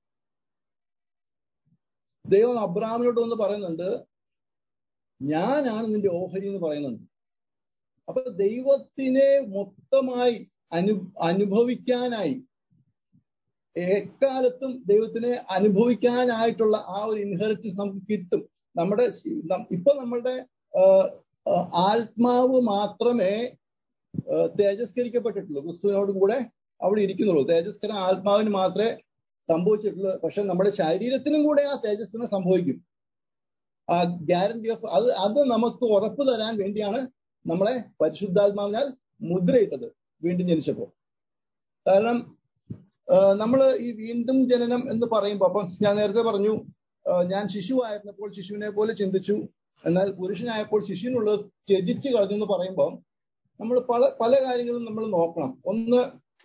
ദൈവം അബ്രഹാമിനോട് ഒന്ന് പറയുന്നുണ്ട്, ഞാനാണ് നിന്റെ ഓഹരി എന്ന് പറയുന്നുണ്ട്. അപ്പൊ ദൈവത്തിനെ മൊത്തമായി അനുഭവിക്കാനായി, എക്കാലത്തും ദൈവത്തിനെ അനുഭവിക്കാനായിട്ടുള്ള ആ ഒരു ഇൻഹെറിറ്റൻസ് നമുക്ക് കിട്ടും. നമ്മളുടെ ആത്മാവ് മാത്രമേ തേജസ്കരിക്കപ്പെട്ടിട്ടുള്ളൂ, ക്രിസ്തുവിനോട് കൂടെ അവിടെ ഇരിക്കുന്നുള്ളൂ. തേജസ്കരം ആത്മാവിന് മാത്രമേ സംഭവിച്ചിട്ടുള്ളൂ. പക്ഷെ നമ്മുടെ ശരീരത്തിനും കൂടെ ആ തേജസ്കരണം സംഭവിക്കും. ആ ഗ്യാരണ്ടി ഓഫ് അത് നമുക്ക് ഉറപ്പ് തരാൻ വേണ്ടിയാണ് നമ്മളെ പരിശുദ്ധാത്മാവിനാൽ മുദ്രയിട്ടത് വീണ്ടും ജനിച്ചപ്പോൾ. കാരണം നമ്മൾ ഈ വീണ്ടും ജനനം എന്ന് പറയുമ്പോൾ, അപ്പം ഞാൻ നേരത്തെ പറഞ്ഞു, ഞാൻ ശിശുവായിരുന്നപ്പോൾ ശിശുവിനെ പോലെ ചിന്തിച്ചു, എന്നാൽ പുരുഷനായപ്പോൾ ശിശുവിനുള്ളത് ത്യജിച്ച് കളഞ്ഞു എന്ന് പറയുമ്പോൾ നമ്മൾ പല കാര്യങ്ങളും നമ്മൾ നോക്കണം. ഒന്ന്,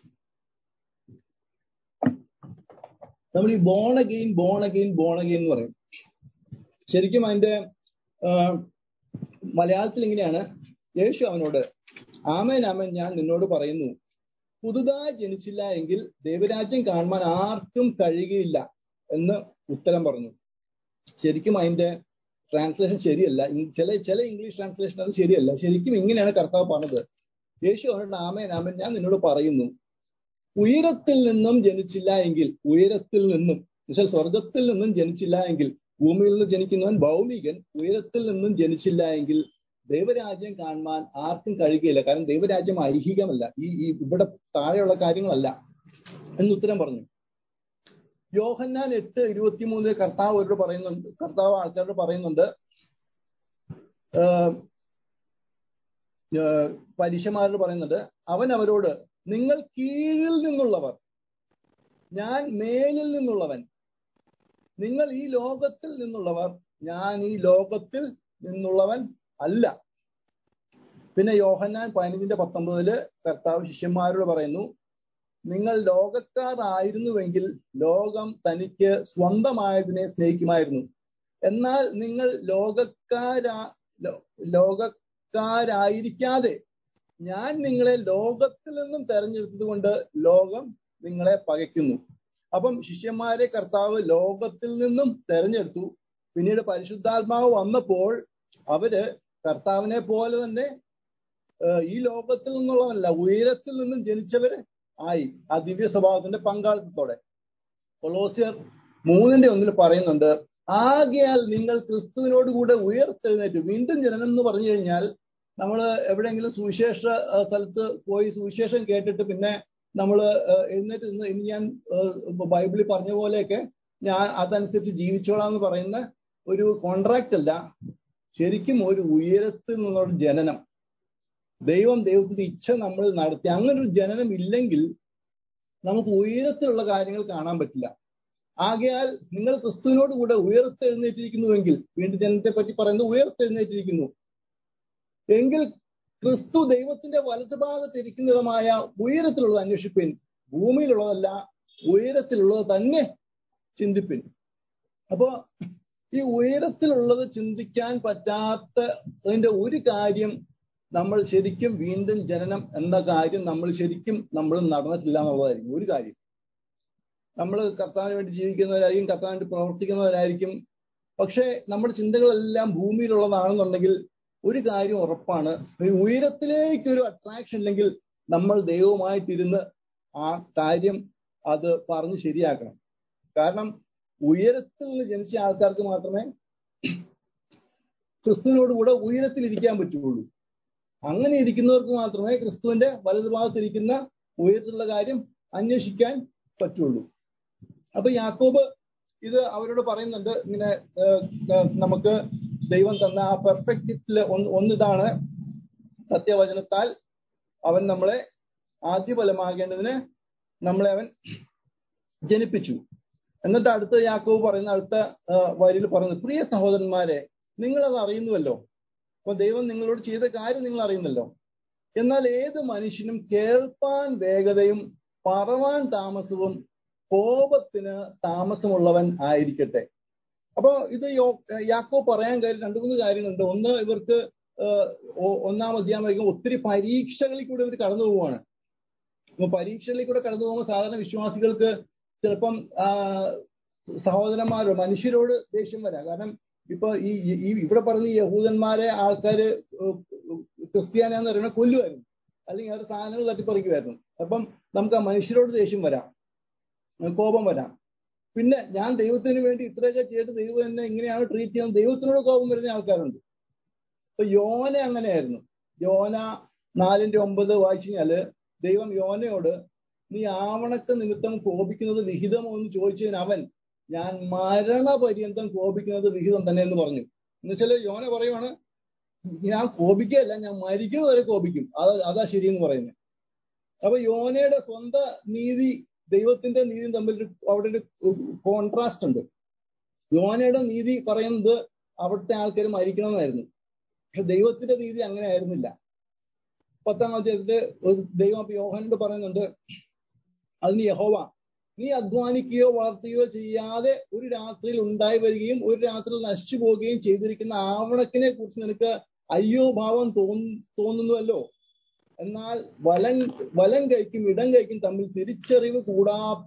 നമ്മൾ ഈ ബോൺ അഗെയിൻ എന്ന് പറയും. ശരിക്കും അതിന്റെ മലയാളത്തിൽ ഇങ്ങനെയാണ്, യേശു അവനോട് ആമേൻ ആമേൻ ഞാൻ നിന്നോട് പറയുന്നു, പുതുതായി ജനിച്ചില്ല എങ്കിൽ ദൈവരാജ്യം കാണുവാൻ ആർക്കും കഴിയുകയില്ല എന്ന് ഉത്തരം പറഞ്ഞു. ശരിക്കും അതിന്റെ ട്രാൻസ്ലേഷൻ ശരിയല്ല. ചില ഇംഗ്ലീഷ് ട്രാൻസ്ലേഷൻ അത് ശരിയല്ല. ശരിക്കും ഇങ്ങനെയാണ് കർത്താവ് പറഞ്ഞത്. യേശു അവനോട് ആമേൻ ആമേൻ ഞാൻ നിന്നോട് പറയുന്നു, ഉയരത്തിൽ നിന്നും ജനിച്ചില്ല എങ്കിൽ, ഉയരത്തിൽ നിന്നും എന്നുവെച്ചാൽ സ്വർഗത്തിൽ നിന്നും ജനിച്ചില്ല എങ്കിൽ, ഭൂമിയിൽ നിന്ന് ജനിക്കുന്നവൻ ഭൗമികൻ, ഉയരത്തിൽ നിന്നും ജനിച്ചില്ല എങ്കിൽ ദൈവരാജ്യം കാണുവാൻ ആർക്കും കഴിയുകയില്ല. കാരണം ദൈവരാജ്യം ഐഹികമല്ല, ഈ ഇവിടെ താഴെയുള്ള കാര്യങ്ങളല്ല എന്ന് ഉത്തരം പറഞ്ഞു. യോഹന്നാൻ 8:23 കർത്താവ് ആൾക്കാരോട് പറയുന്നുണ്ട്, പരീശന്മാരോട് പറയുന്നുണ്ട്, അവൻ അവരോട്, നിങ്ങൾ കീഴിൽ നിന്നുള്ളവർ, ഞാൻ മേലിൽ നിന്നുള്ളവൻ. നിങ്ങൾ ഈ ലോകത്തിൽ നിന്നുള്ളവർ, ഞാൻ ഈ ലോകത്തിൽ നിന്നുള്ളവൻ അല്ല. പിന്നെ യോഹന്നാൻ 15:19 കർത്താവ് ശിഷ്യന്മാരോട് പറയുന്നു, നിങ്ങൾ ലോകക്കാർ ആയിരുന്നുവെങ്കിൽ ലോകം തനിക്ക് സ്വന്തമായതിനെ സ്നേഹിക്കുമായിരുന്നു. എന്നാൽ നിങ്ങൾ ലോകക്കാരായിരിക്കാതെ ഞാൻ നിങ്ങളെ ലോകത്തിൽ നിന്നും തെരഞ്ഞെടുത്തത് കൊണ്ട് ലോകം നിങ്ങളെ പകയ്ക്കുന്നു. അപ്പം ശിഷ്യന്മാരെ കർത്താവ് ലോകത്തിൽ നിന്നും തെരഞ്ഞെടുത്തു. പിന്നീട് പരിശുദ്ധാത്മാവ് വന്നപ്പോൾ അവര് കർത്താവിനെ പോലെ തന്നെ ഈ ലോകത്തിൽ നിന്നുള്ളതല്ല, ഉയരത്തിൽ നിന്നും ജനിച്ചവര് ആയി ആ ദിവ്യ സ്വഭാവത്തിന്റെ പങ്കാളിത്തത്തോടെ. കൊലോസ്യർ 3:1 പറയുന്നുണ്ട്, ആകയാൽ നിങ്ങൾ ക്രിസ്തുവിനോട് കൂടെ ഉയർത്തെഴുന്നേറ്റു. വീണ്ടും ജനനം എന്ന് പറഞ്ഞു കഴിഞ്ഞാൽ നമ്മൾ എവിടെയെങ്കിലും സുവിശേഷ സ്ഥലത്ത് പോയി സുവിശേഷം കേട്ടിട്ട് പിന്നെ നമ്മൾ എഴുന്നേറ്റ് നിന്ന് ഇനി ഞാൻ ബൈബിളിൽ പറഞ്ഞ പോലെയൊക്കെ ഞാൻ അതനുസരിച്ച് ജീവിച്ചോളാം എന്ന് പറയുന്ന ഒരു കോൺട്രാക്റ്റ് അല്ല. ശരിക്കും ഒരു ഉയരത്തിൽ നിന്നുള്ള ജനനം, ദൈവത്തിന്റെ ഇച്ഛ നമ്മൾ നടത്തി. അങ്ങനെ ഒരു ജനനം ഇല്ലെങ്കിൽ നമുക്ക് ഉയരത്തിലുള്ള കാര്യങ്ങൾ കാണാൻ പറ്റില്ല. ആകയാൽ നിങ്ങൾ ക്രിസ്തുവിനോട് കൂടെ ഉയർത്തെഴുന്നേറ്റിരിക്കുന്നുവെങ്കിൽ, വീണ്ടും ജനനത്തെ പറ്റി പറയുന്നത് ഉയർത്തെഴുന്നേറ്റിരിക്കുന്നു എങ്കിൽ ക്രിസ്തു ദൈവത്തിന്റെ വലതുഭാഗത്തിരിക്കുന്നിടമായ ഉയരത്തിലുള്ളത് അന്വേഷിപ്പിൻ. ഭൂമിയിലുള്ളതല്ല, ഉയരത്തിലുള്ളത് തന്നെ ചിന്തിപ്പിൻ. അപ്പോ ഈ ഉയരത്തിലുള്ളത് ചിന്തിക്കാൻ പറ്റാത്തതിന്റെ ഒരു കാര്യം, നമ്മൾ ശരിക്കും വീണ്ടും ജനനം എന്ന കാര്യം നമ്മൾ നടന്നിട്ടില്ല എന്നുള്ളതായിരിക്കും ഒരു കാര്യം. നമ്മൾ കർത്താവിന് വേണ്ടി ജീവിക്കുന്നവരായിരിക്കും, കർത്താവിന് വേണ്ടി പ്രവർത്തിക്കുന്നവരായിരിക്കും. പക്ഷെ നമ്മുടെ ചിന്തകളെല്ലാം ഭൂമിയിലുള്ളതാണെന്നുണ്ടെങ്കിൽ ഒരു കാര്യം ഉറപ്പാണ്, ഉയരത്തിലേക്കൊരു അട്രാക്ഷൻ ഇല്ലെങ്കിൽ നമ്മൾ ദൈവവുമായിട്ടിരുന്ന് ആ കാര്യം അത് പറഞ്ഞ് ശരിയാക്കണം. കാരണം ഉയരത്തിൽ നിന്ന് ജനിച്ച ആൾക്കാർക്ക് മാത്രമേ ക്രിസ്തുവിനോട് കൂടെ ഉയരത്തിൽ ഇരിക്കാൻ പറ്റുള്ളൂ. അങ്ങനെ ഇരിക്കുന്നവർക്ക് മാത്രമേ ക്രിസ്തുവിന്റെ വലതുഭാഗത്തിരിക്കുന്ന ഉയരത്തിലുള്ള കാര്യം അന്വേഷിക്കാൻ പറ്റുള്ളൂ. അപ്പൊ യാക്കോബ് ഇത് അവരോട് പറയുന്നുണ്ട്, ഇങ്ങനെ നമുക്ക് ദൈവം തന്ന ആ പെർഫെക്റ്റ് ഗിഫ്റ്റില് ഒന്നിതാണ്, സത്യവചനത്താൽ അവൻ നമ്മളെ ആദ്യഫലമാകേണ്ടതിന് നമ്മളെ അവൻ ജനിപ്പിച്ചു. എന്നിട്ട് അടുത്ത യാക്കോബ് പറയുന്ന അടുത്ത വരിയിൽ പറയുന്നത്, പ്രിയ സഹോദരന്മാരെ, നിങ്ങളത് അറിയുന്നുവല്ലോ. അപ്പൊ ദൈവം നിങ്ങളോട് ചെയ്ത കാര്യം നിങ്ങൾ അറിയുന്നല്ലോ. എന്നാൽ ഏത് മനുഷ്യനും കേൾപ്പാൻ വേഗതയും പറവാൻ താമസവും കോപത്തിന് താമസമുള്ളവൻ ആയിരിക്കട്ടെ. അപ്പൊ ഇത് യാക്കോബ് പറയാൻ കാര്യം 2-3 കാര്യങ്ങളുണ്ട്. ഒന്ന്, ഇവർക്ക് 1-ാം അധ്യായം വയ്ക്കുമ്പോൾ ഒത്തിരി പരീക്ഷകളിൽ കൂടെ ഇവർ കടന്നു പോവുകയാണ്. അപ്പൊ പരീക്ഷകളിൽ കൂടെ കടന്നു പോകുമ്പോൾ സാധാരണ വിശ്വാസികൾക്ക് ചിലപ്പം സഹോദരന്മാരോ മനുഷ്യരോട് ദേഷ്യം വരാം. കാരണം ഇപ്പൊ ഈ ഇവിടെ പറഞ്ഞ യഹൂദന്മാരെ ആൾക്കാര് ക്രിസ്ത്യാനിയാന്ന് പറയുന്നത് കൊല്ലുമായിരുന്നു, അല്ലെങ്കിൽ അവരുടെ സാധനങ്ങൾ തട്ടിപ്പറിക്കുമായിരുന്നു. അപ്പം നമുക്ക് ആ മനുഷ്യരോട് ദേഷ്യം വരാം, കോപം വരാം. പിന്നെ ഞാൻ ദൈവത്തിന് വേണ്ടി ഇത്രയൊക്കെ ചെയ്തിട്ട് ദൈവം എന്നെ ഇങ്ങനെയാണ് ട്രീറ്റ് ചെയ്യുന്നത്, ദൈവത്തിനോട് കോപം വരുന്ന ആൾക്കാരുണ്ട്. ഇപ്പൊ യോന അങ്ങനെയായിരുന്നു. യോന 4:9 വായിച്ചു കഴിഞ്ഞാല് ദൈവം യോനയോട്, നീ ആവണക്ക് നിമിത്തം കോപിക്കുന്നത് വിഹിതമോ എന്ന് ചോദിച്ചതിന് അവൻ, ഞാൻ മരണപര്യന്തം കോപിക്കുന്നത് വിഹിതം തന്നെ എന്ന് പറഞ്ഞു. എന്നുവെച്ചാല് യോന പറയുവാണ്, ഞാൻ കോപിക്കുകയല്ല, ഞാൻ മരിക്കുന്നത് വരെ കോപിക്കും, അതാ ശരിയെന്ന് പറയുന്നത്. അപ്പൊ യോനയുടെ സ്വന്തം നീതി ദൈവത്തിന്റെ നീതിയും തമ്മിൽ അവിടെ ഒരു കോൺട്രാസ്റ്റ് ഉണ്ട്. യോനയുടെ നീതി പറയുന്നത് അവിടുത്തെ ആൾക്കാർ മരിക്കണമെന്നായിരുന്നു. പക്ഷെ ദൈവത്തിന്റെ നീതി അങ്ങനെ ആയിരുന്നില്ല. 10-ാം അധ്യായത്തില് ദൈവം അപ്പൊ യോഹനോട് പറയുന്നുണ്ട്, അതിന് യഹോവ, നീ അധ്വാനിക്കുകയോ വളർത്തുകയോ ചെയ്യാതെ ഒരു രാത്രിയിൽ ഉണ്ടായി വരികയും ഒരു രാത്രിയിൽ നശിച്ചു പോവുകയും ചെയ്തിരിക്കുന്ന ആവണക്കിനെ കുറിച്ച് നിനക്ക് അയ്യോ ഭാവം തോന്നുന്നുവല്ലോ. എന്നാൽ വലം കൈക്കും ഇടം കൈക്കും തമ്മിൽ തിരിച്ചറിവ് കൂടാത്ത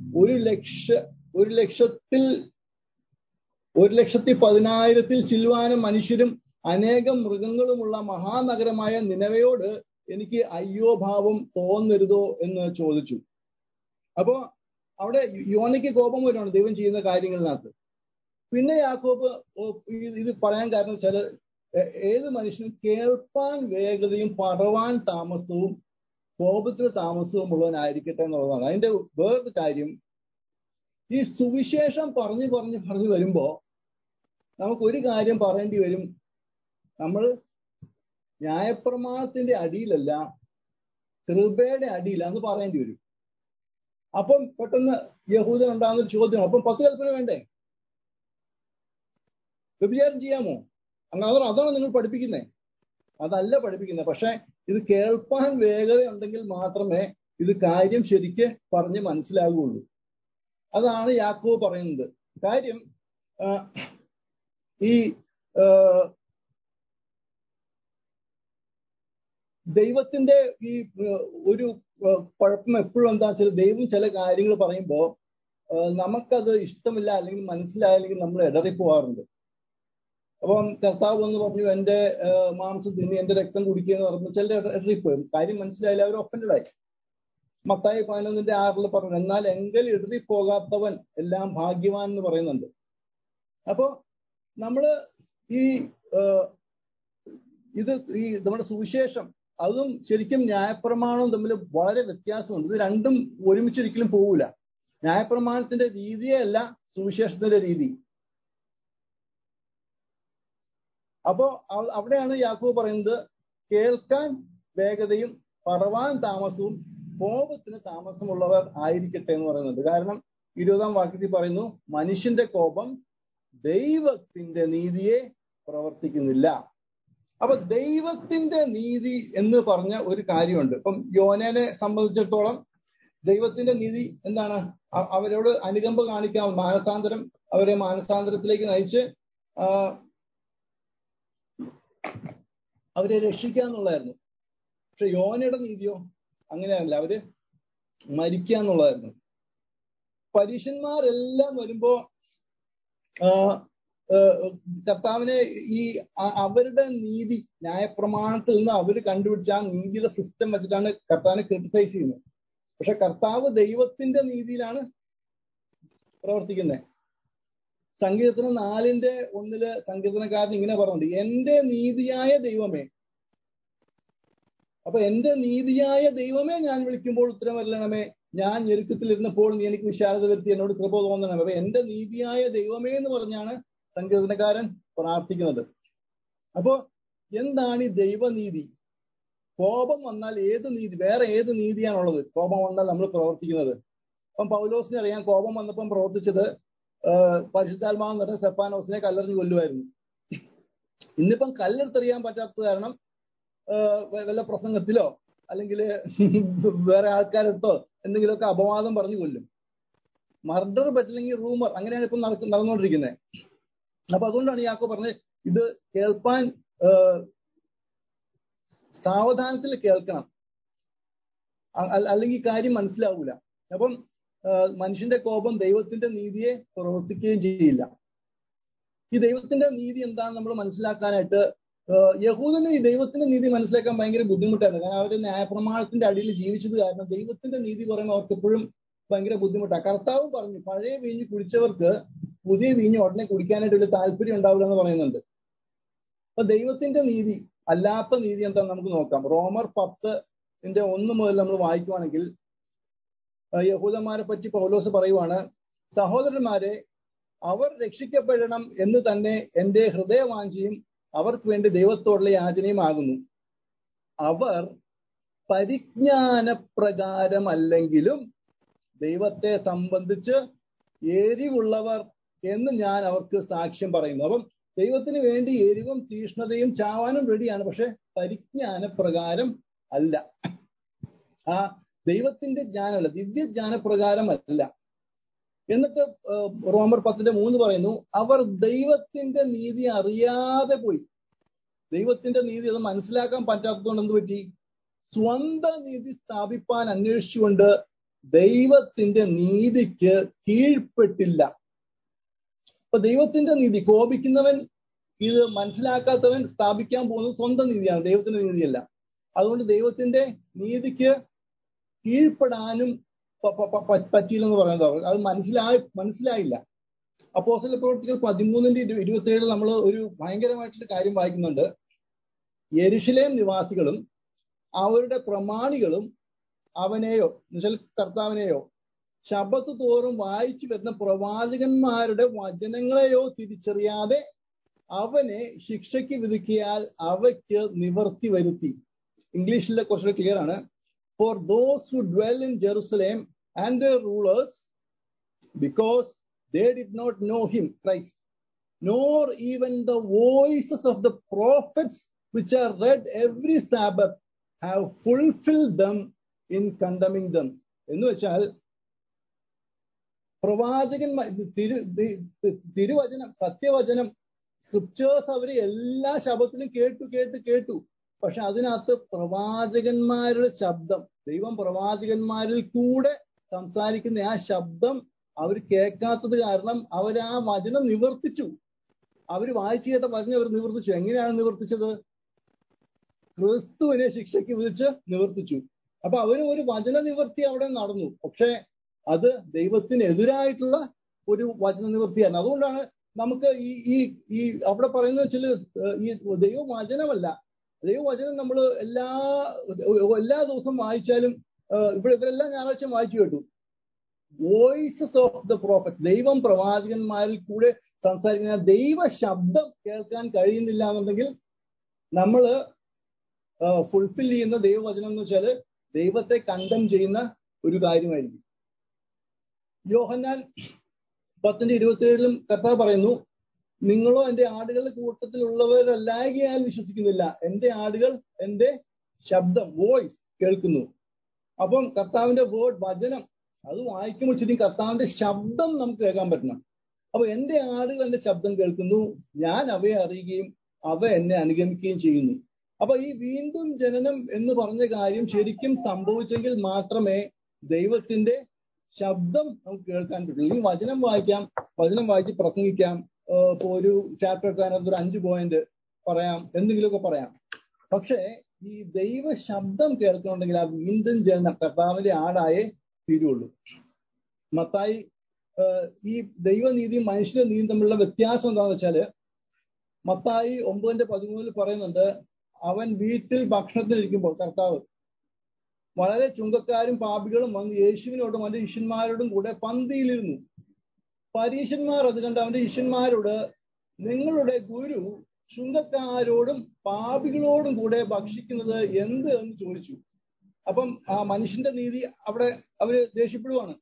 1,10,000 ചില്വാനം മനുഷ്യരും അനേകം മൃഗങ്ങളുമുള്ള മഹാനഗരമായ നിനവയോട് എനിക്ക് അയ്യോ ഭാവം തോന്നരുതോ എന്ന് ചോദിച്ചു. അപ്പോ അവിടെ യോനയ്ക്ക് കോപം വരുവാണ് ദൈവം ചെയ്യുന്ന കാര്യങ്ങളിനകത്ത്. പിന്നെ യാക്കോബ് ഇത് പറയാൻ കാരണം വെച്ചാൽ ഏത് മനുഷ്യനും കേൾപ്പാൻ വേഗതയും പറവാൻ താമസവും കോപത്തിന് താമസവും ഉള്ളവനായിരിക്കട്ടെ എന്നുള്ളതാണ്. അതിന്റെ വേറൊരു കാര്യം, ഈ സുവിശേഷം പറഞ്ഞു വരുമ്പോ നമുക്കൊരു കാര്യം പറയേണ്ടി വരും, നമ്മൾ ന്യായപ്രമാണത്തിന്റെ അടിയിലല്ല, കൃപയുടെ അടിയിലാന്ന് പറയേണ്ടി വരും. അപ്പം പെട്ടെന്ന് യഹൂദൻ ഉണ്ടാകുന്ന ഒരു ചോദ്യമാണ്, അപ്പം 10 കൽപ്പന വേണ്ടേ? വ്യഭിചാരം ചെയ്യാമോ? അതാണ് നിങ്ങൾ പഠിപ്പിക്കുന്നത്? അതല്ല പഠിപ്പിക്കുന്നത്. പക്ഷെ ഇത് കേൾപ്പാൻ വേഗത ഉണ്ടെങ്കിൽ മാത്രമേ ഇത് കാര്യം ശരിക്ക് പറഞ്ഞ് മനസ്സിലാകുകയുള്ളൂ. അതാണ് യാക്കോബ് പറയുന്നത്. കാര്യം ഈ ദൈവത്തിന്റെ ഈ ഒരു കുഴപ്പം എപ്പോഴും എന്താ വെച്ചാൽ, ദൈവം ചില കാര്യങ്ങൾ പറയുമ്പോ നമുക്കത് ഇഷ്ടമില്ല അല്ലെങ്കിൽ മനസ്സിലായില്ലെങ്കിൽ നമ്മൾ ഇടറിപ്പോവാറുണ്ട്. അപ്പം കർത്താവ് എന്ന് പറഞ്ഞു എന്റെ മാംസം തിന്നി എന്റെ രക്തം കുടിക്കുക എന്ന് പറഞ്ഞു. ചിലർ ഇടറിപ്പോയി, കാര്യം മനസ്സിലായില്ല, അവർ ഒഫൻഡായി. മത്തായി 11:6 പറഞ്ഞു, എന്നാൽ എങ്കിൽ ഇടറിപ്പോകാത്തവൻ എല്ലാം ഭാഗ്യവാൻ എന്ന് പറയുന്നുണ്ട്. അപ്പോ നമ്മള് ഈ നമ്മുടെ സുവിശേഷം അതും ശരിക്കും ന്യായപ്രമാണവും തമ്മിൽ വളരെ വ്യത്യാസമുണ്ട്. ഇത് രണ്ടും ഒരുമിച്ചൊരിക്കലും പോകൂല. ന്യായപ്രമാണത്തിന്റെ രീതിയേ അല്ല സുവിശേഷത്തിന്റെ രീതി. അപ്പോ അവിടെയാണ് യാക്കോബ് പറയുന്നത്, കേൾക്കാൻ വേഗതയും പറവാൻ താമസവും കോപത്തിന് താമസമുള്ളവർ ആയിരിക്കട്ടെ എന്ന് പറയുന്നുണ്ട്. കാരണം 20-ാം വാക്യത്തിൽ പറയുന്നു, മനുഷ്യന്റെ കോപം ദൈവത്തിന്റെ നീതിയെ പ്രവർത്തിക്കുന്നില്ല. അപ്പൊ ദൈവത്തിന്റെ നീതി എന്ന് പറഞ്ഞ ഒരു കാര്യമുണ്ട്. ഇപ്പം യോനയെ സംബന്ധിച്ചിടത്തോളം ദൈവത്തിന്റെ നീതി എന്താണ്? അവരോട് അനുകമ്പ കാണിക്കാൻ മാനസാന്തരം, അവരെ മാനസാന്തരത്തിലേക്ക് നയിച്ച് അവരെ രക്ഷിക്കുക എന്നുള്ളതായിരുന്നു. പക്ഷെ യോനയുടെ നീതിയോ അങ്ങനെയല്ല, അവര് മരിക്കുക എന്നുള്ളതായിരുന്നു. പരീശന്മാരെല്ലാം വരുമ്പോ കർത്താവിനെ ഈ അവരുടെ നീതി ന്യായപ്രമാണത്തിൽ നിന്ന് അവർ കണ്ടുപിടിച്ച ആ നീതിയുടെ സിസ്റ്റം വെച്ചിട്ടാണ് കർത്താവിനെ ക്രിട്ടിസൈസ് ചെയ്യുന്നത്. പക്ഷെ കർത്താവ് ദൈവത്തിന്റെ നീതിയിലാണ് പ്രവർത്തിക്കുന്നത്. സങ്കീർത്തനം 4:1 സങ്കീർത്തനക്കാരൻ ഇങ്ങനെ പറഞ്ഞിട്ടുണ്ട്, എന്റെ നീതിയായ ദൈവമേ. അപ്പൊ എന്റെ നീതിയായ ദൈവമേ ഞാൻ വിളിക്കുമ്പോൾ ഉത്തരം വരണമേ, ഞാൻ ഞെരുക്കത്തിലിരുന്നപ്പോൾ നീ എനിക്ക് വിശാലത വരുത്തി എന്നോട് കൃപ തോന്നണമേ. അപ്പൊ എന്റെ നീതിയായ ദൈവമേ എന്ന് പറഞ്ഞാണ് സങ്കീർത്തനക്കാരൻ പ്രാർത്ഥിക്കുന്നത്. അപ്പോ എന്താണ് ഈ ദൈവനീതി? കോപം വന്നാൽ ഏത് നീതി, വേറെ ഏത് നീതിയാണുള്ളത്? കോപം വന്നാൽ നമ്മൾ പ്രവർത്തിക്കുന്നത്. അപ്പം പൗലോസിനെ അറിയാം, കോപം വന്നപ്പം പ്രവർത്തിച്ചത് പരിശുദ്ധാത്മാവ് നിറഞ്ഞ സ്തെഫാനോസിനെ കല്ലെറിഞ്ഞ് കൊല്ലുമായിരുന്നു. ഇന്നിപ്പം കല്ലെടുത്തെറിയാൻ പറ്റാത്തത് കാരണം വല്ല പ്രസംഗത്തിലോ അല്ലെങ്കിൽ വേറെ ആൾക്കാരെടുത്തോ എന്തെങ്കിലുമൊക്കെ അപവാദം പറഞ്ഞു കൊല്ലും. മർഡർ പറ്റില്ലെങ്കിൽ റൂമർ, അങ്ങനെയാണ് ഇപ്പം നടന്നുകൊണ്ടിരിക്കുന്നത്. അപ്പൊ അതുകൊണ്ടാണ് യാക്കോബ് പറഞ്ഞത്, ഇത് കേൾപ്പാൻ സാവധാനത്തിൽ കേൾക്കണം, അല്ലെങ്കിൽ കാര്യം മനസ്സിലാവൂല. അപ്പം മനുഷ്യന്റെ കോപം ദൈവത്തിന്റെ നീതിയെ പ്രവർത്തിക്കുകയും ചെയ്യില്ല. ഈ ദൈവത്തിന്റെ നീതി എന്താണെന്ന് നമ്മൾ മനസ്സിലാക്കാനായിട്ട് യഹൂദന് ഈ ദൈവത്തിന്റെ നീതി മനസ്സിലാക്കാൻ ഭയങ്കര ബുദ്ധിമുട്ടായിരുന്നു. കാരണം അവർ ന്യായപ്രമാണത്തിന്റെ അടിയിൽ ജീവിച്ചത് കാരണം ദൈവത്തിന്റെ നീതി പറയുമ്പോൾ അവർക്ക് എപ്പോഴും ഭയങ്കര ബുദ്ധിമുട്ടാണ്. കർത്താവ് പറഞ്ഞു, പഴയ വീഞ്ഞ് കുടിച്ചവർക്ക് പുതിയ വീഞ്ഞ് ഉടനെ കുടിക്കാനായിട്ട് വലിയ താല്പര്യം ഉണ്ടാവില്ല എന്ന് പറയുന്നുണ്ട്. അപ്പൊ ദൈവത്തിന്റെ നീതി അല്ലാത്ത നീതി എന്താണെന്ന് നമുക്ക് നോക്കാം. റോമർ 10:1 മുതൽ നമ്മൾ വായിക്കുവാണെങ്കിൽ യഹൂദന്മാരെ പറ്റി പൗലോസ് പറയുവാണ്, സഹോദരന്മാരെ, അവർ രക്ഷിക്കപ്പെടണം എന്ന് തന്നെ എന്റെ ഹൃദയവാഞ്ചയും അവർക്ക് വേണ്ടി ദൈവത്തോടുള്ള യാചനയുമാകുന്നു. അവർ പരിജ്ഞാനപ്രകാരമല്ലെങ്കിലും ദൈവത്തെ സംബന്ധിച്ച് എരിവുള്ളവർ എന്ന് ഞാൻ അവർക്ക് സാക്ഷ്യം പറയുന്നു. അപ്പം ദൈവത്തിന് വേണ്ടി എരിവും തീഷ്ണതയും ചാവാനും റെഡിയാണ്, പക്ഷെ പരിജ്ഞാനപ്രകാരം അല്ല. ആ ദൈവത്തിന്റെ ജ്ഞാനമല്ല, ദിവ്യജ്ഞാനപ്രകാരം അല്ല. എന്നിട്ട് റോമർ 10:3 പറയുന്നു, അവർ ദൈവത്തിന്റെ നീതി അറിയാതെ പോയി. ദൈവത്തിന്റെ നീതി അത് മനസ്സിലാക്കാൻ പറ്റാത്തതുകൊണ്ട് എന്ത് പറ്റി? സ്വന്തം നീതി സ്ഥാപിപ്പാൻ അന്വേഷിച്ചുകൊണ്ട് ദൈവത്തിന്റെ നീതിക്ക് കീഴ്പ്പെട്ടില്ല. അപ്പൊ ദൈവത്തിന്റെ നീതി, കോപിക്കുന്നവൻ, ഇത് മനസ്സിലാക്കാത്തവൻ സ്ഥാപിക്കാൻ പോകുന്നത് സ്വന്തം നീതിയാണ്, ദൈവത്തിന്റെ നീതിയല്ല. അതുകൊണ്ട് ദൈവത്തിന്റെ നീതിക്ക് കീഴ്പ്പെടാനും പറ്റിയില്ലെന്ന് പറയുന്നത് അത് മനസ്സിലായില്ല. അപ്പോസ്തല പ്രവൃത്തികൾ 13:27 നമ്മൾ ഒരു ഭയങ്കരമായിട്ടുള്ള കാര്യം വായിക്കുന്നുണ്ട്. യെരുശലേം നിവാസികളും അവരുടെ പ്രമാണികളും അവനെയോ എന്നുവെച്ചാൽ കർത്താവിനെയോ ശബ്ബത്ത് തോറും വായിച്ചു വരുന്ന പ്രവാചകന്മാരുടെ വചനങ്ങളെയോ തിരിച്ചറിയാതെ അവനെ ശിക്ഷയ്ക്ക് വിധിക്കിയാൽ അവയ്ക്ക് നിവർത്തി വരുത്തി. ഇംഗ്ലീഷിലെ കുറച്ചുകൂടെ ക്ലിയർ ആണ്. For those who dwell in Jerusalem and their rulers, because they did not know him, Christ, nor even the voices of the prophets which are read every Sabbath, have fulfilled them in condemning them. എന്ന് വെച്ചാൽ പ്രവാചകന്മാർ, തിരുവചനം, സത്യവചനം, scriptures അവര് എല്ലാ ശബ്ദത്തിലും കേട്ടു. പക്ഷെ അതിനകത്ത് പ്രവാചകന്മാരുടെ ശബ്ദം, ദൈവം പ്രവാചകന്മാരിൽ കൂടെ സംസാരിക്കുന്ന ആ ശബ്ദം അവർ കേൾക്കാത്തത് കാരണം അവർ ആ വചനം നിവർത്തിച്ചു. അവര് വായിച്ചു കേട്ട വചനം അവർ നിവർത്തിച്ചു. എങ്ങനെയാണ് നിവർത്തിച്ചത്? ക്രിസ്തുവിനെ ശിക്ഷയ്ക്ക് വിധിച്ച് നിവർത്തിച്ചു. അപ്പൊ അവരും ഒരു വചന നിവർത്തി അവിടെ നടന്നു. പക്ഷെ അത് ദൈവത്തിനെതിരായിട്ടുള്ള ഒരു വചന നിവർത്തിയാണ്. അതുകൊണ്ടാണ് നമുക്ക് ഈ ഈ അവിടെ പറയുന്നത് വെച്ചാൽ ഈ ദൈവവചനമല്ല, ദൈവവചനം നമ്മൾ എല്ലാ ദിവസവും വായിച്ചാലും ഇവരെല്ലാം ഞായറാഴ്ച വായിച്ചു കേട്ടു. വോയിസസ് ഓഫ് ദ പ്രോഫറ്റ്സ്, ദൈവം പ്രവാചകന്മാരിൽ കൂടെ സംസാരിക്കുന്ന ദൈവ ശബ്ദം കേൾക്കാൻ കഴിയുന്നില്ല എന്നുണ്ടെങ്കിൽ നമ്മൾ ഫുൾഫിൽ ചെയ്യുന്ന ദൈവവചനം എന്ന് വെച്ചാൽ ദൈവത്തെ കണ്ടം ചെയ്യുന്ന ഒരു കാര്യമായിരിക്കും. യോഹന്നാൻ 10:27 കർത്താവ് പറയുന്നു, നിങ്ങളോ എന്റെ ആടുകളുടെ കൂട്ടത്തിലുള്ളവരല്ലായകയാൽ വിശ്വസിക്കുന്നില്ല, എന്റെ ആടുകൾ എന്റെ ശബ്ദം, വോയിസ് കേൾക്കുന്നു. അപ്പം കർത്താവിന്റെ വേർഡ്, വചനം, അത് വായിക്കുമ്പോൾ ശരിക്കും കർത്താവിന്റെ ശബ്ദം നമുക്ക് കേൾക്കാൻ പറ്റണം. അപ്പൊ എന്റെ ആടുകൾ എന്റെ ശബ്ദം കേൾക്കുന്നു, ഞാൻ അവയെ അറിയുകയും അവ എന്നെ അനുഗമിക്കുകയും ചെയ്യുന്നു. അപ്പൊ ഈ വീണ്ടും ജനനം എന്ന് പറഞ്ഞ കാര്യം ശരിക്കും സംഭവിച്ചെങ്കിൽ മാത്രമേ ദൈവത്തിന്റെ ശബ്ദം നമുക്ക് കേൾക്കാൻ പറ്റുള്ളൂ. ഈ വചനം വായിക്കാം, വചനം വായിച്ച് പ്രസംഗിക്കാം, ഇപ്പൊ ഒരു ചാപ്റ്റർ എടുക്കാനകത്ത് ഒരു 5 പോയിന്റ് പറയാം, എന്തെങ്കിലുമൊക്കെ പറയാം. പക്ഷേ ഈ ദൈവ ശബ്ദം കേൾക്കണമെങ്കിൽ ആ വീണ്ടും ജനനം കർത്താവിന്റെ ആടായേ തീരുള്ളൂ. മത്തായി ഈ ദൈവനീതിയും മനുഷ്യന്റെ നീതിയും തമ്മിലുള്ള വ്യത്യാസം എന്താണെന്ന് വെച്ചാല്, മത്തായി 9:13 പറയുന്നുണ്ട്, അവൻ വീട്ടിൽ ഭക്ഷണത്തിനിരിക്കുമ്പോൾ കർത്താവ് വളരെ ചുങ്കക്കാരും പാപികളും വന്ന് യേശുവിനോടും അവന്റെ ശിഷ്യന്മാരോടും കൂടെ പന്തിയിലിരുന്നു. പരീശന്മാർ അത് കണ്ട് അവന്റെ ശിഷ്യന്മാരോട്, നിങ്ങളുടെ ഗുരു ചുങ്കക്കാരോടും പാപികളോടും കൂടെ ഭക്ഷിക്കുന്നത് എന്ത് എന്ന് ചോദിച്ചു. അപ്പം ആ മനുഷ്യന്റെ നീതി അവിടെ അവര് ദേഷ്യപ്പെടുവാണ്.